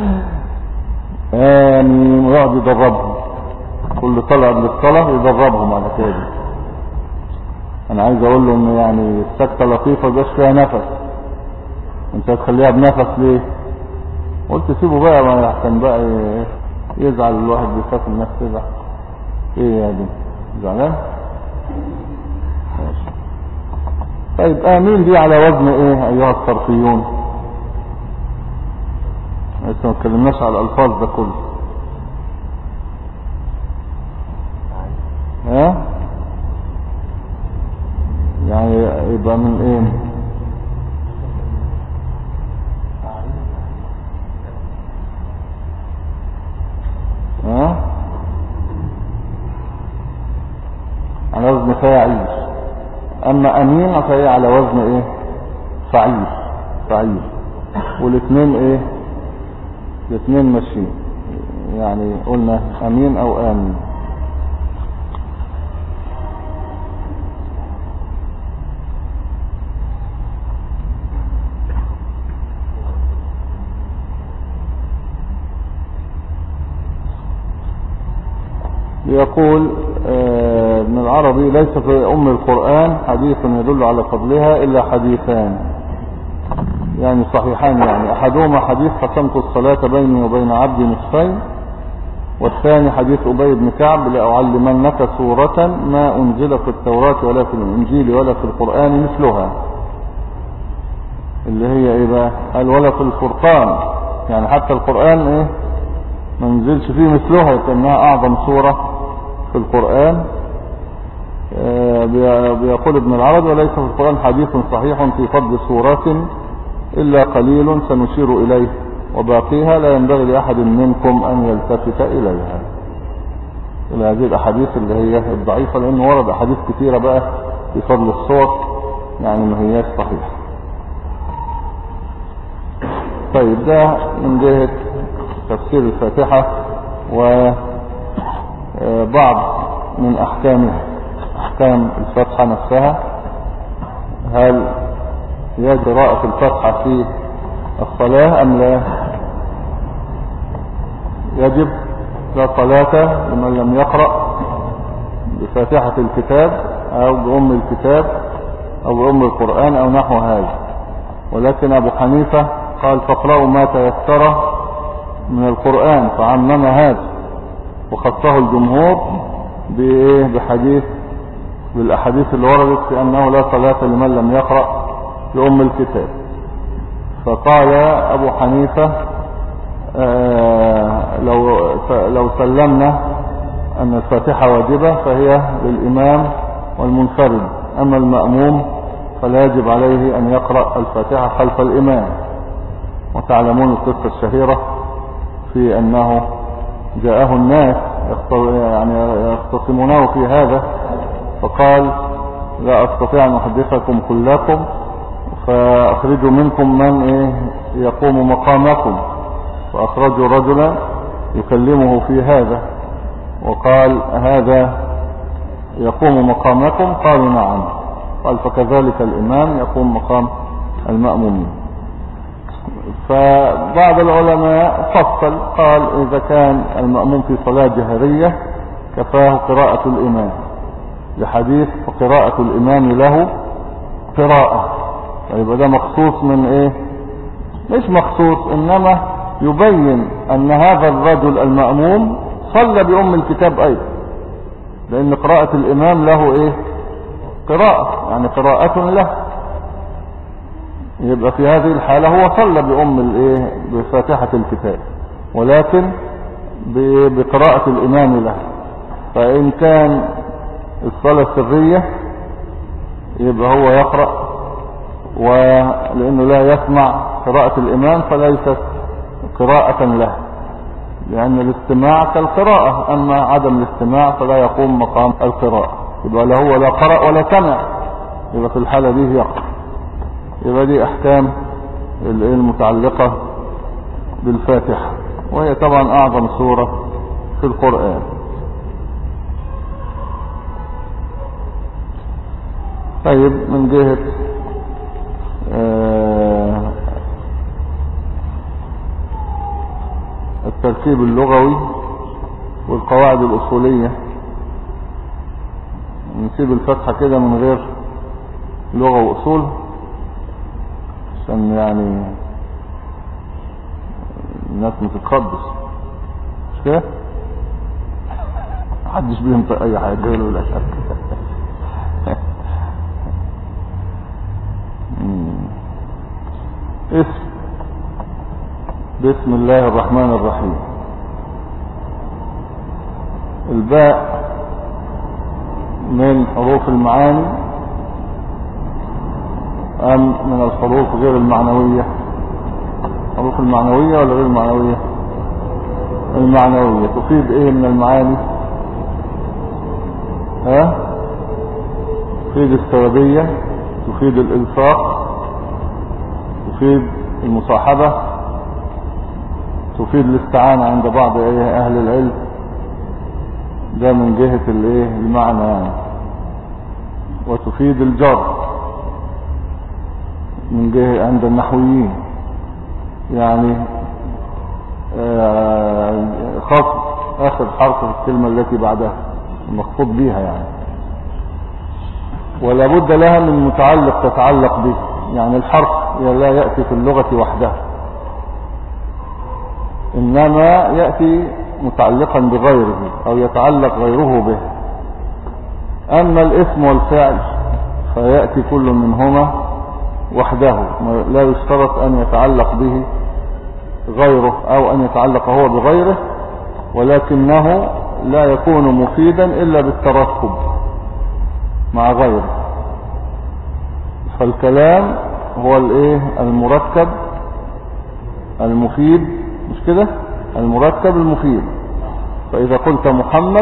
آمين ويقعد يدربهم، كل طلع للصلاة يدربهم على كده. انا عايز اقول له ان يعني السكتة لطيفة مبقاش فيها نفس، انت هتخليها بنفس ليه؟ قلت سيبه بقى، ما يحسن بقى يزعل الواحد بيخاف الناس تزعل. يا دي زعلان؟ ماشي. طيب امين دي على وزن ايها الصرفيون؟ لسه ما اتكلمناش على الالفاظ ده كله. يعني يبقى من على وزن فاعل. اما امين فهي على وزن فعيل. والاثنين الاثنين ماشيين، يعني قلنا امين او امين. يقول ابن العربي: ليس في أم القرآن حديث يدل على فضلها إلا حديثان، يعني صحيحان، يعني أحدهما حديث قسمت الصلاة بيني وبين عبدي نصفين، والثاني حديث أبي بن كعب: لأعلمنك سورة ما أنزل في التوراة ولا في الإنجيل ولا في القرآن مثلها، اللي هي إيه بقى؟ قال: ولا في الفرقان، يعني حتى القرآن إيه ما نزلش فيه مثلها، كأنها أعظم سورة في القرآن. بيقول ابن العربي: وليس في القرآن حديث صحيح في فضل سورة إلا قليل سنشير إليه، وباقيها لا ينبغي لأحد منكم أن يلتفت إليها. إلى هذه الأحاديث اللي هي الضعيفة، لأنه ورد أحاديث كثيرة بقى في فضل السور يعني ما هياش صحيحة. طيب، ده من جهة تفسير الفاتحة وبعض من أحكامها، أحكام الفاتحة نفسها. هل يجب قراءة الفاتحة في الصلاة أم لا؟ يجب. لا صلاة لمن لم يقرأ بفاتحة الكتاب أو بأم الكتاب أو بأم القرآن أو نحو هذا. ولكن أبو حنيفة قال: فاقرأوا ما تيسر من القرآن، فعمم هذا، وخصه الجمهور بالأحاديث اللي وردت في أنه لا صلاة لمن لم يقرأ بأم الكتاب. فقال أبو حنيفة: لو سلمنا أن الفاتحة واجبة فهي للإمام والمنفرد، أما المأموم فلا يجب عليه أن يقرأ الفاتحة خلف الإمام. وتعلمون القصة الشهيرة في أنه جاءه الناس يختصمونه في هذا، فقال: لا أستطيع أن أحدثكم كلكم، فأخرجوا منكم من يقوم مقامكم. فأخرجوا رجلا يكلمه في هذا، وقال: هذا يقوم مقامكم؟ قالوا: نعم. قال: فكذلك الإمام يقوم مقام المأمومين. فبعض العلماء فصل، قال: إذا كان المأموم في صلاة جهرية كفاه قراءة الإمام، لحديث قراءة الإمام له قراءة. فيبقى ده مخصوص من إيه؟ مش مخصوص، إنما يبين أن هذا الرجل المأموم صلى بأم الكتاب أيضا، لأن قراءة الإمام له إيه؟ قراءة، يعني قراءة له. يبقى في هذه الحالة هو صلى بفاتحة الكتاب، ولكن بقراءة الإمام له. فإن كان الصلاة سرية يبقى هو يقرأ، ولأنه لا يسمع قراءة الإمام فليست قراءة له، لأن الاستماع كالقراءة، أما عدم الاستماع فلا يقوم مقام القراءة. يبقى لا هو لا قرأ ولا سمع، يبقى في الحالة دي يقرأ. يبقى دي أحكام المتعلقة بالفاتحة، وهي طبعا أعظم سورة في القرآن. طيب، من جهة التركيب اللغوي والقواعد الأصولية، نسيب الفتحة كده من غير لغة وأصول، عشان يعني الناس متتخبص، مش كده؟ محدش بينطق أي حاجة ولا شك. بسم الله الرحمن الرحيم. الباء من حروف المعاني أم من الحروف غير المعنوية؟ حروف المعنوية ولا غير المعنوية؟ المعنوية. تفيد ايه من المعاني؟ تفيد السببية، تفيد الإلصاق، تفيد المصاحبة، تفيد الاستعانة عند بعض أهل العلم. ده من جهة المعنى يعني. وتفيد الجر من جهة عند النحويين، يعني خفض آخر حرف في الكلمة التي بعدها المخفوض بيها يعني. ولا بد لها من متعلق تتعلق به، يعني الحرف لا يأتي في اللغة وحده، إنما يأتي متعلقا بغيره أو يتعلق غيره به. أما الاسم والفعل فيأتي كل منهما وحده، لا يشترط أن يتعلق به غيره أو أن يتعلق هو بغيره، ولكنه لا يكون مفيدا إلا بالترتب مع غيره. فالكلام هو المركب المفيد، مش كده؟ المركب المفيد. فإذا قلت محمد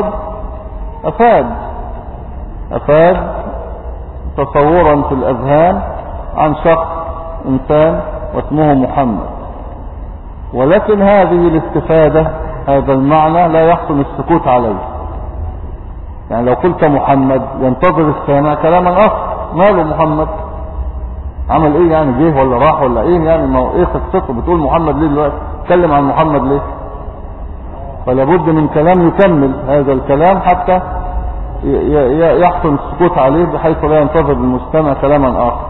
أفاد تصورا في الأذهان عن شخص إنسان واسمه محمد، ولكن هذه الاستفادة، هذا المعنى لا يحسن السكوت عليه. يعني لو قلت محمد ينتظر السامع كلاما آخر، ماله محمد؟ عمل ايه يعني؟ جه ولا راح ولا ايه يعني؟ ما هو ايه قصته؟ بتقول محمد ليه دلوقتي؟ تكلم عن محمد ليه؟ فلا بد من كلام يكمل هذا الكلام حتى يحسن السكوت عليه بحيث لا ينتظر المستمع كلاما آخر.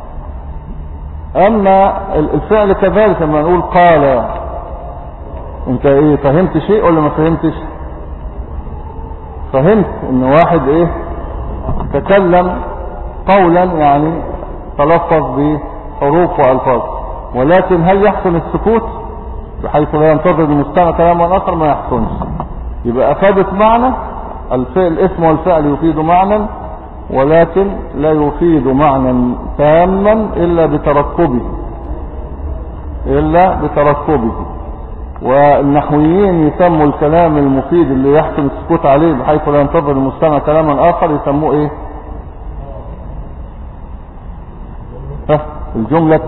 أما الفعل كذلك، لما نقول قال، انت ايه فهمت شيء ولا ما فهمتش؟ فهمت ان واحد تكلم قولا يعني تلفظ بحروف وألفاظ، ولكن هل يحسن السكوت بحيث لا ينتظر المستمع كلاما آخر؟ ما يحسنش. يبقى أفادت معنى، الاسم والفعل يفيد معنى، ولكن لا يفيد معنى تاما إلا بترتبه. والنحويين يسموا الكلام المفيد اللي يحسن السكوت عليه بحيث لا ينتظر المستمع كلاما آخر يسموه ايه؟ الجملة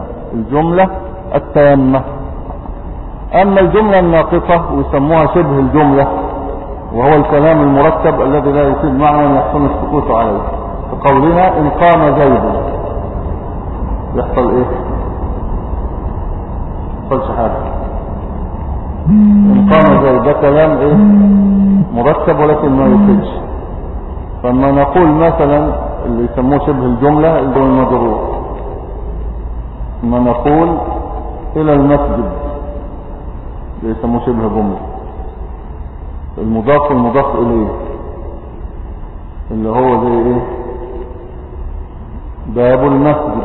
التامة. أما الجملة الناقصة ويسموها شبه الجملة، وهو الكلام المركب الذي لا يفيد معنى يحسن السكوت عليه. فقولنا إن قام زيد يحصل ايه؟ يحصلش حاجة. إن قام زيد ده كلام مركب ولكن ما يفيدش. فلما نقول مثلا اللي يسموه شبه الجملة المجرور، لما نقول إلى المسجد اللي يسموه شبه جملة، المضاف والمضاف إليه اللي هو زي باب المسجد،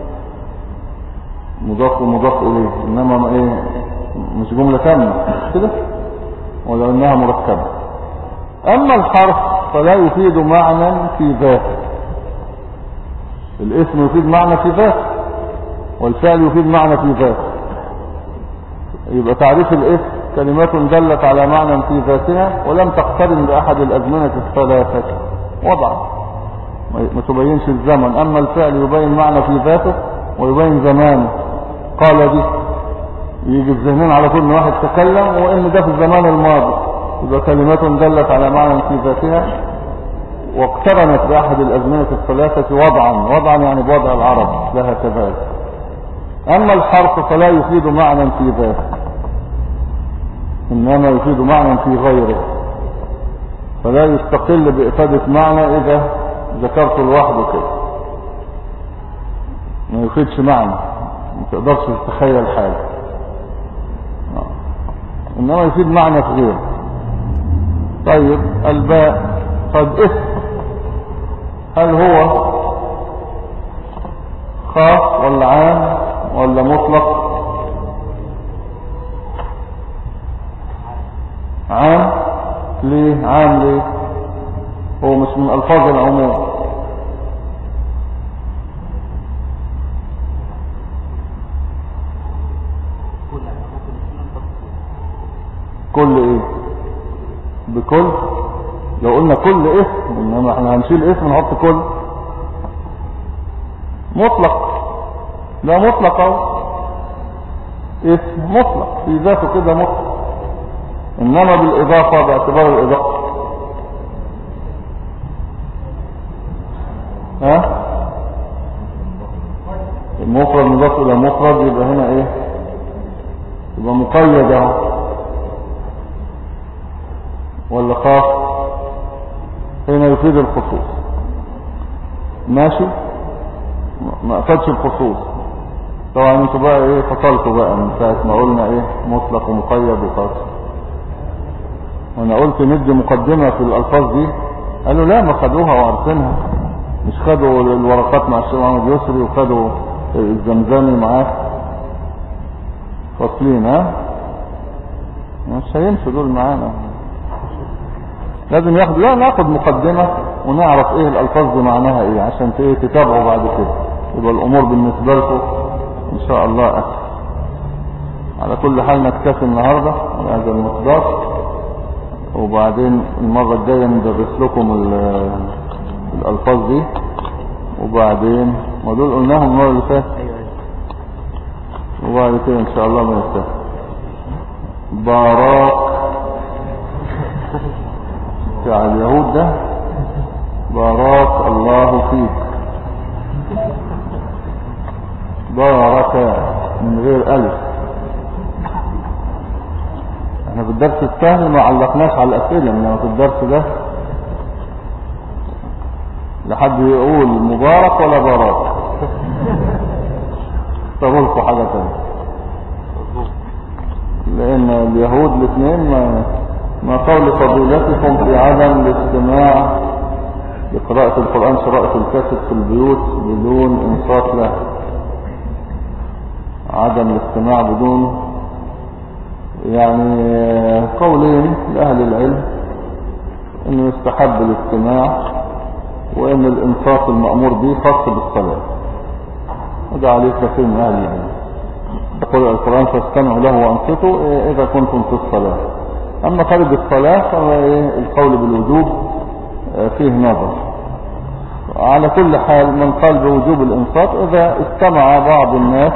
مضاف ومضاف إليه، إنما مش جملة تامة كده ولا إنها مركبة. أما الحرف فلا يفيد معنى في ذاته، الاسم يفيد معنى في ذاته والفعل يفيد معنى في ذاته. يبقى تعريف الاسم كلمات دلت على معنى في ذاتها ولم تقترن بأحد الأزمنة الثلاثة وضعا، ما تبينش الزمن. أما الفعل يبين معنى في ذاته ويبين زمانه. قال دي يجي الذهنين على طول ان واحد تكلم وان ده في الزمان الماضي، يبقى كلمات دلت على معنى في ذاتها واقترنت بأحد الأزمنة الثلاثة وضعا يعني بوضع العرب لها كذلك. أما الحرف فلا يفيد معنى في ذاته، إنما يفيد معنى في غيره، فلا يستقل بإفادة معنى إذا ذكرته لوحده كده، ما يفيدش معنى، ما تقدرش تتخيل حاجة، إنما يفيد معنى في غيره. طيب الباء، قد اسم هل هو خاص ولا عام ولا مطلق؟ عام. ليه عام؟ ليه؟ هو مش من ألفاظ العموم. كل ايه؟ بكل. لو قلنا كل اسم، انما احنا هنشيل اسم نحط كل. مطلق، لا مطلق اهو، اسم مطلق في ذاته كده مطلق، انما بالاضافة باعتبار الاضافة. المفرد مضاف الى مفرد يبقى هنا ايه؟ يبقى مقيد اهو. ولا خاص؟ هنا يفيد الخصوص. ماشي، ما افادش الخصوص. طبعا انتوا بقى ايه فصلتوا بقى من ساعة ما قلنا ايه مطلق ومقيد وخاص. وانا قلت ندي مقدمة في الالفاظ دي، قالوا لا ما خدوها وعارفينها، مش خدوا الورقات مع الشيخ محمد يسري وخدوا الزمزمي معاه فاصلين. ها مش هيمشوا دول معانا، لازم ياخد، لا ناخد مقدمة ونعرف ايه الالفاظ دي معناها ايه عشان تتابعوا بعد كده، يبقى الامور بالنسبة لكم ان شاء الله اسهل. على كل حال نكتفي النهاردة على هذا المقدار، وبعدين المرة الجاية ندرس لكم الالفاظ دي، وبعدين ما دول قلناهم المرة اللي فاتت، وبعد كده ان شاء الله ما يستاهل. بارك بتاع اليهود ده، بارك الله فيك، بارك من غير ألف. احنا في الدرس الثاني ما علقناش على الأسئلة، انما في الدرس ده لحد يقول مبارك ولا بارك تقولكوا حاجة تانية، لأن اليهود الاثنين ما قول فضيلتكم في عدم الاستماع لقراءة القرآن شراءة الكاسد في البيوت بدون انصات له. عدم الاستماع بدون، يعني قولين لأهل العلم انه يستحب الاستماع، وان الانصات المأمور به خاص بالصلاة، وده عليه كثير من اهل العلم. يقول القرآن فاستمعوا له وانصتوا اذا كنتم في الصلاة. اما خارج الصلاة فالقول بالوجوب فيه نظر. على كل حال من قال بوجوب الانصات اذا استمع بعض الناس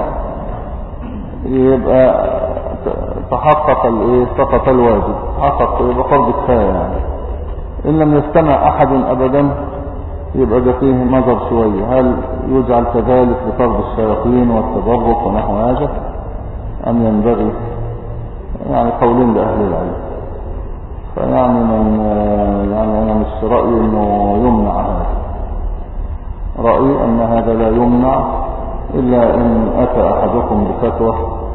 يبقى تحقق سقط الواجب، تحقق يبقى فرض كفاية يعني. ان لم يستمع احد ابدا يبقى ده فيه نظر شوية، هل يجعل كذلك لطرد الشياطين والتبرك ونحو هذا ام ينبغي؟ يعني قولين لأهل العلم. فيعني يعني انا مش رأيي انه يمنع هذا، رأيي ان هذا لا يمنع الا ان اتى احدكم بفتوى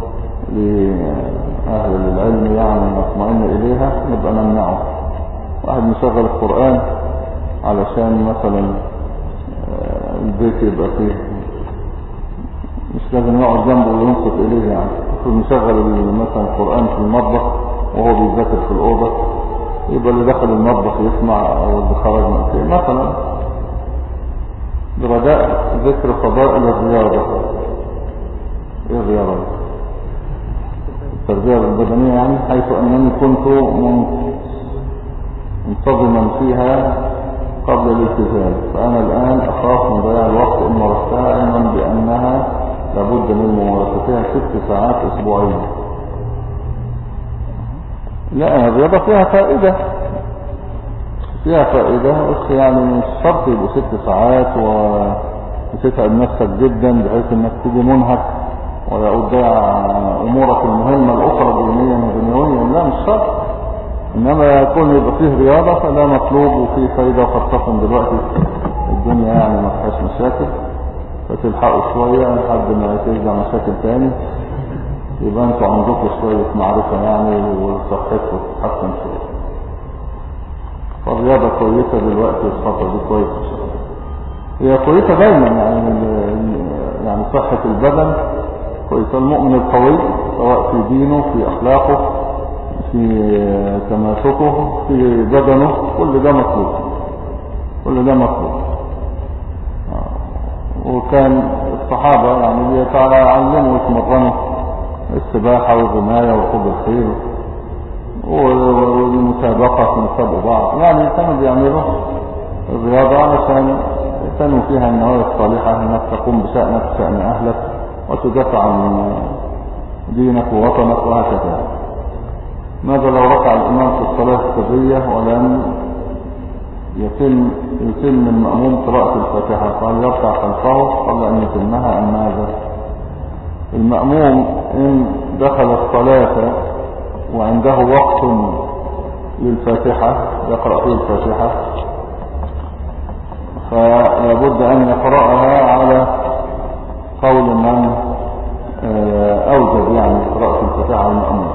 لأهل العلم يعني نطمئن اليها نبقى نمنعه. واحد مشغل القرآن علشان مثلا البيت يبقى فيه، مش لازم يقعد جنبه وينصت اليه، يعني مشغل مثلا القرآن في المطبخ وهو بيذاكر في الأوضة، يبقى اللي دخل المطبخ يسمع او اللي خرج من مثلا برجاء ذكر فضائل الرياضة. ايه الرياضة؟ التربية البدنية، يعني حيث انني كنت منتظما فيها قبل الالتزام، فانا الان اخاف من ضياع الوقت ان مارستها، علما بانها لابد من ممارستها 6 ساعات اسبوعيا. لا الرياضة فيها فائدة، فيها فائدة، بس يعني مش شرط يبقوا 6 ساعات وتتعب نفسك جدا بحيث انك تيجي منهك ويعود ضيع امورك المهمة الاخرى دينيا ودنيويا. لا مش شرط، انما يكون يبقى فيه رياضة فده مطلوب وفيه فايدة، وخاصة دلوقتي الدنيا يعني ما فيهاش مشاكل، فتلحقوا شوية لحد ما ترجع مشاكل تاني، يبقى انتوا عندكم شوية معرفة يعني وصحتكم تتحسن شوية. فالرياضة كويسة دلوقتي والفترة دي كويسة، هي كويسة دايما يعني صحة البدن كويسة. المؤمن القوي سواء في دينه في اخلاقه في تماسكه في بدنه، كل ده مطلوب، كل ده مطلوب. وكان الصحابة يعني يتعلموا ويتمرنوا السباحة والرماية وركوب الخيل والمسابقة مسابقة بعض، يعني كانوا بيعملوا الرياضة علشان كانوا فيها النوايا الصالحة، انك تقوم بشأنك شأن اهلك وتدافع عن دينك ووطنك وهكذا. ماذا لو ركع الامام في الصلاة السرية ولم يتم المأموم قراءة الفاتحة، قال يركع خلفه قبل ان يتمها ام ماذا؟ المأموم ان دخل الصلاة وعنده وقت للفاتحة يقرأ فيه الفاتحة، فلابد أن يقرأها على قول من أوجب يعني قراءة الفاتحة على المأمون،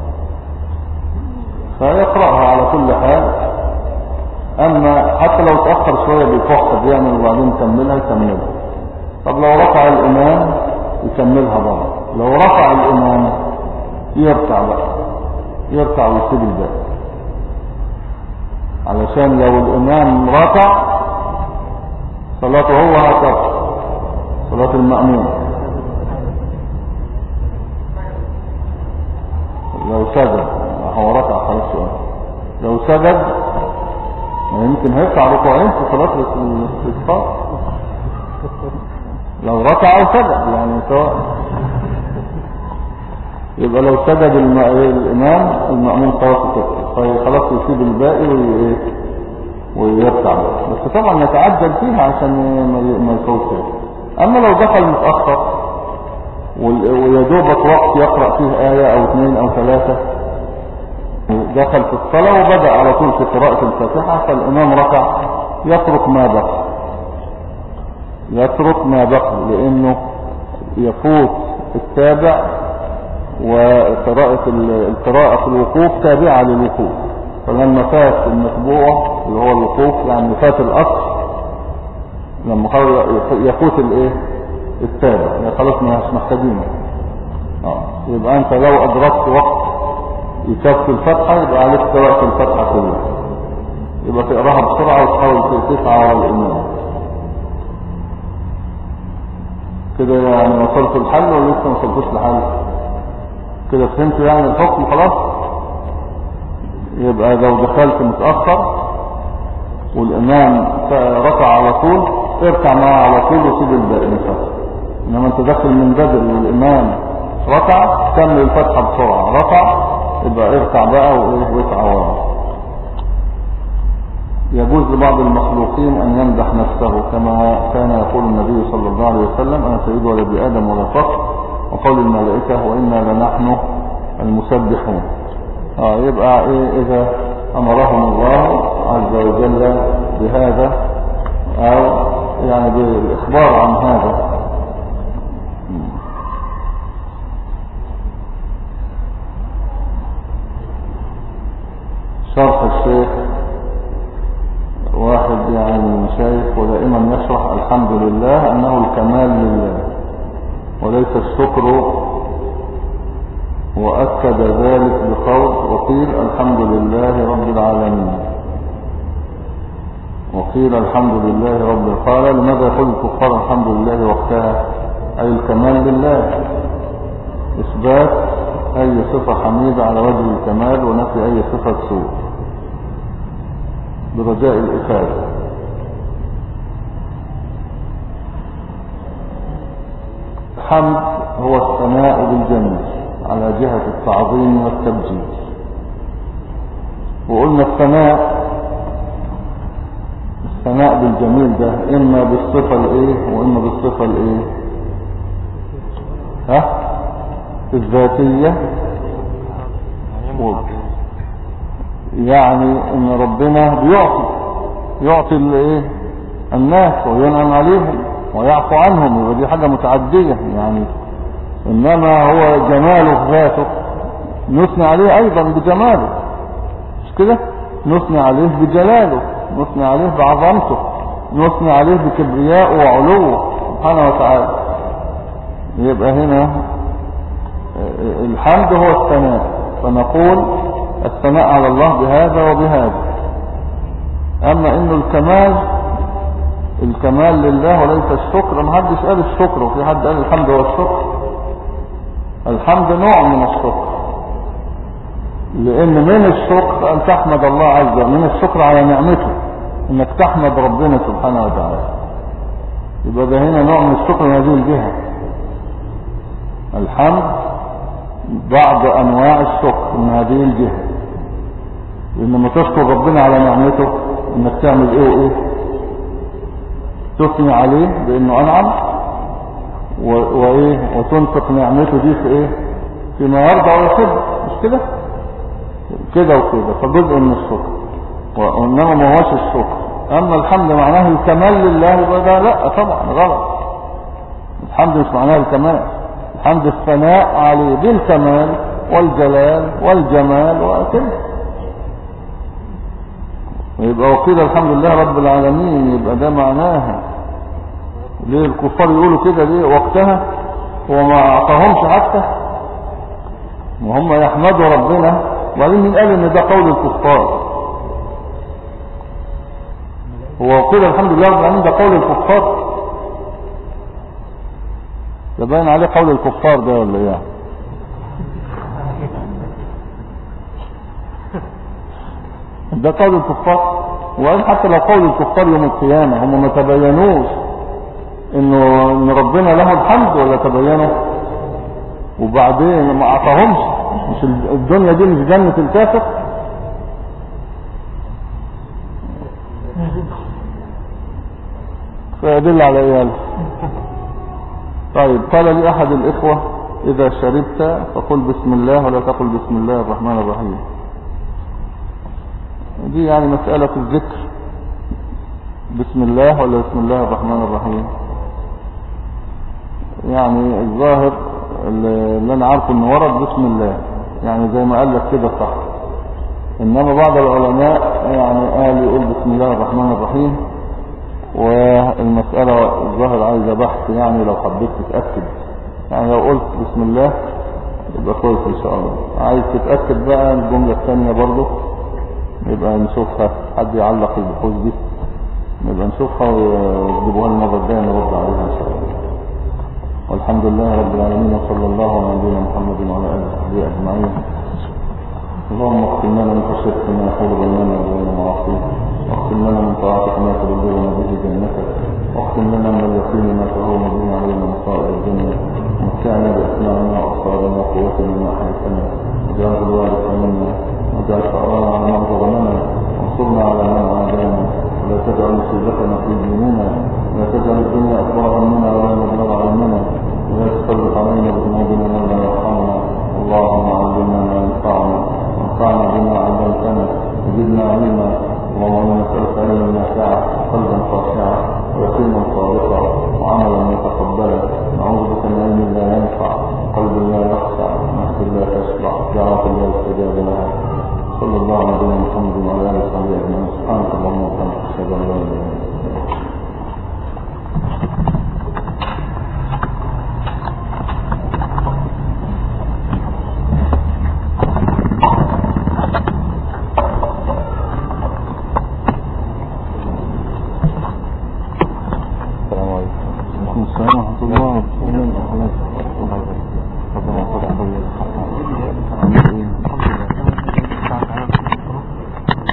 فيقرأها على كل حال. أما حتى لو تأخر شوية بيفحص بيعمل وبعدين يكملها. طب لو رفع الإمام يكملها برضه. لو رفع الإمام يركع بقى، يركع ويسيب الباقي، علشان لو الإمام ركع صلاته هو هتبقى صلاة المأمون. لو سجد هو ركع خلاص، لو سجد يمكن هيركع ركوعين في صلاة الاستسقاء، لو ركع او سجد يعني سواء. يبقى لو سجد الامام المأمون خلاص يسيب الباقي ويركع، بس طبعا يتعجل فيها عشان ما يفوتش. اما لو دخل متأخر ويدوبك وقت يقرأ فيه آية او 2 أو 3، دخل في الصلاة وبدأ على طول في قراءة الفاتحة، فالإمام ركع يترك ما بقي لأنه يفوت التابع، القراءة في الوقوف تابعة للوقوف. فلما فات المتبوع اللي هو الوقوف يعني فات الأصل، لما يفوت التابع يعني خلاص مش محتاجينه. يبقى أنت لو أدركت وقت يكفي الفتحة يبقى عليك قراءة الفتحة كلها، يبقى تقراها بسرعة وتحاول تسعى على الإمام كده. يعني وصلت الحل ولا لسه ما وصلتوش لحل؟ كده فهمت يعني الحكم خلاص. يبقى لو دخلت متأخر والإمام ركع على طول اركع معه على طول وسيب الباقي من فتحة. إنما أنت داخل من بدري والإمام ركع كمل الفتحة بسرعة، ركع يبقى اركع بقى واسعى وراه. يجوز لبعض المخلوقين أن يمدح نفسه كما كان يقول النبي صلى الله عليه وسلم: أنا سيد ولد آدم ولا فخر، وقول الملائكة: وإنا لنحن المسبحون. يبقى إذا أمرهم الله عز وجل بهذا أو يعني بالإخبار عن هذا. شرح الشيخ واحد يعني من المشايخ ودائما يشرح: الحمد لله أنه الكمال لله وليس الشكر، وأكد ذلك بقول: وقيل الحمد لله رب العالمين، وقيل الحمد لله رب القال. لماذا يقول الكفار الحمد لله وقتها؟ أي الكمال لله، إثبات أي صفة حميدة على وجه الكمال ونفي أي صفة سوء برجاء الإفادة. الحمد هو الثناء بالجميل على جهة التعظيم والتبجيل. وقلنا الثناء بالجميل ده إما بالصفة وإما بالصفة الذاتية. يعني ان ربنا بيعطي الناس وينعم عليهم ويعفو عنهم، يبقى دي حاجة متعدية يعني. انما هو جماله ذاته نثني عليه ايضا بجماله، مش كده؟ نثني عليه بجلاله، نثني عليه بعظمته، نثني عليه بكبرياءه وعلوه سبحانه وتعالى. يبقى هنا الحمد هو الثناء، فنقول الثناء على الله بهذا وبهذا. اما انه الكمال لله وليس الشكر، ما حدش قال الشكر وفي حد قال الحمد هو الشكر. الحمد نوع من الشكر، لان من الشكر ان تحمد الله عز وجل، من الشكر على نعمته انك تحمد ربنا سبحانه وتعالى. يبقى ده هنا نوع من الشكر من هذه الجهة. الحمد بعض انواع الشكر من هذه الجهة، لما تشكر ربنا على نعمته انك تعمل وايه؟ تثني عليه بانه انعم وتنفق نعمته دي في فيما يرضى ويحب، مش كده؟ كده وكده، فجزء من الشكر، وإنما ما هوش الشكر. أما الحمد معناه الكمال لله يبقى ده لا طبعا غلط. الحمد مش معناه الكمال، الحمد الثناء عليه بالكمال والجلال والجمال وكده. يبقى وقيل الحمد لله رب العالمين، يبقى ده معناها. ليه الكفار يقولوا كده ليه وقتها وما أعطاهمش حتى، وهم يحمدوا ربنا؟ وبعدين مين قال ان ده قول الكفار؟ هو قيل الحمد لله رب العالمين ده قول الكفار؟ ده باين عليه قول الكفار ده ولا ايه؟ ده قول الكفار. وقال حتى لو قول الكفار يوم القيامة هم ما تبينوش ان ربنا له الحمد ولا تبينوا؟ وبعدين ما اعطاهمش. مش الدنيا دي مش جنة الكافر؟ فيدل على ايه؟ طيب قال لي احد الاخوة اذا شربت فقل بسم الله ولا تقل بسم الله الرحمن الرحيم. دي يعني مسألة الذكر، بسم الله ولا بسم الله الرحمن الرحيم. يعني الظاهر اللي انا عارفه انه ورد بسم الله، يعني زي ما قال لك كده صح. انما بعض العلماء يعني قال يقول بسم الله الرحمن الرحيم، والمسألة الظاهر عايزة بحث، يعني لو حبيت تتأكد. يعني لو قلت بسم الله يبقى كويس ان شاء الله. عايز تتأكد بقى الجملة الثانية برضو يبقى نشوفها، حد يعلق البحوث دي نبقى نشوفها ويجيبوها المرة الجاية نرد عليها ان شاء الله. والحمد لله رب العالمين، وصلى الله على نبينا محمد وعلى اله وصحبه اجمعين. اللهم اغفر لنا من خشيتك ما يحول بيننا وبين معاصيك، واغفر لنا من طاعتك ما تبلغنا به جنتك، واغفر لنا من اليقين ما تهون به علينا مصائب الدنيا، ومتعنا باسماعنا وابصارنا وقوتنا ما احييتنا، واجعله الوارث منا، واجعل ثارنا على من ظلمنا، وانصرنا على من عادانا، ولا تجعل مصيبتنا في ديننا، ولا تجعل الدنيا اكبر همنا ولا مبلغ علمنا، ولا تسلط علينا بذنوبنا من لا يرحمنا. اللهم علمنا ما ينفعنا، وانفعنا بما علمتنا، وزدنا علما. اللهم انا نسالك علما نافعا، وقلبا خاشعا، ويقينا صادقا، وعملا متقبلا. نعوذ بك من علم لا ينفع، وقلب لا يخشع، ونفس لا تشبع، دعوة لا يستجاب لها. صلى الله على نبينا محمد وعلى اله وصحبه اجمعين. سبحانك اللهم وبحمدك، اشهد ان لا اله الا انت. السلام عليكم.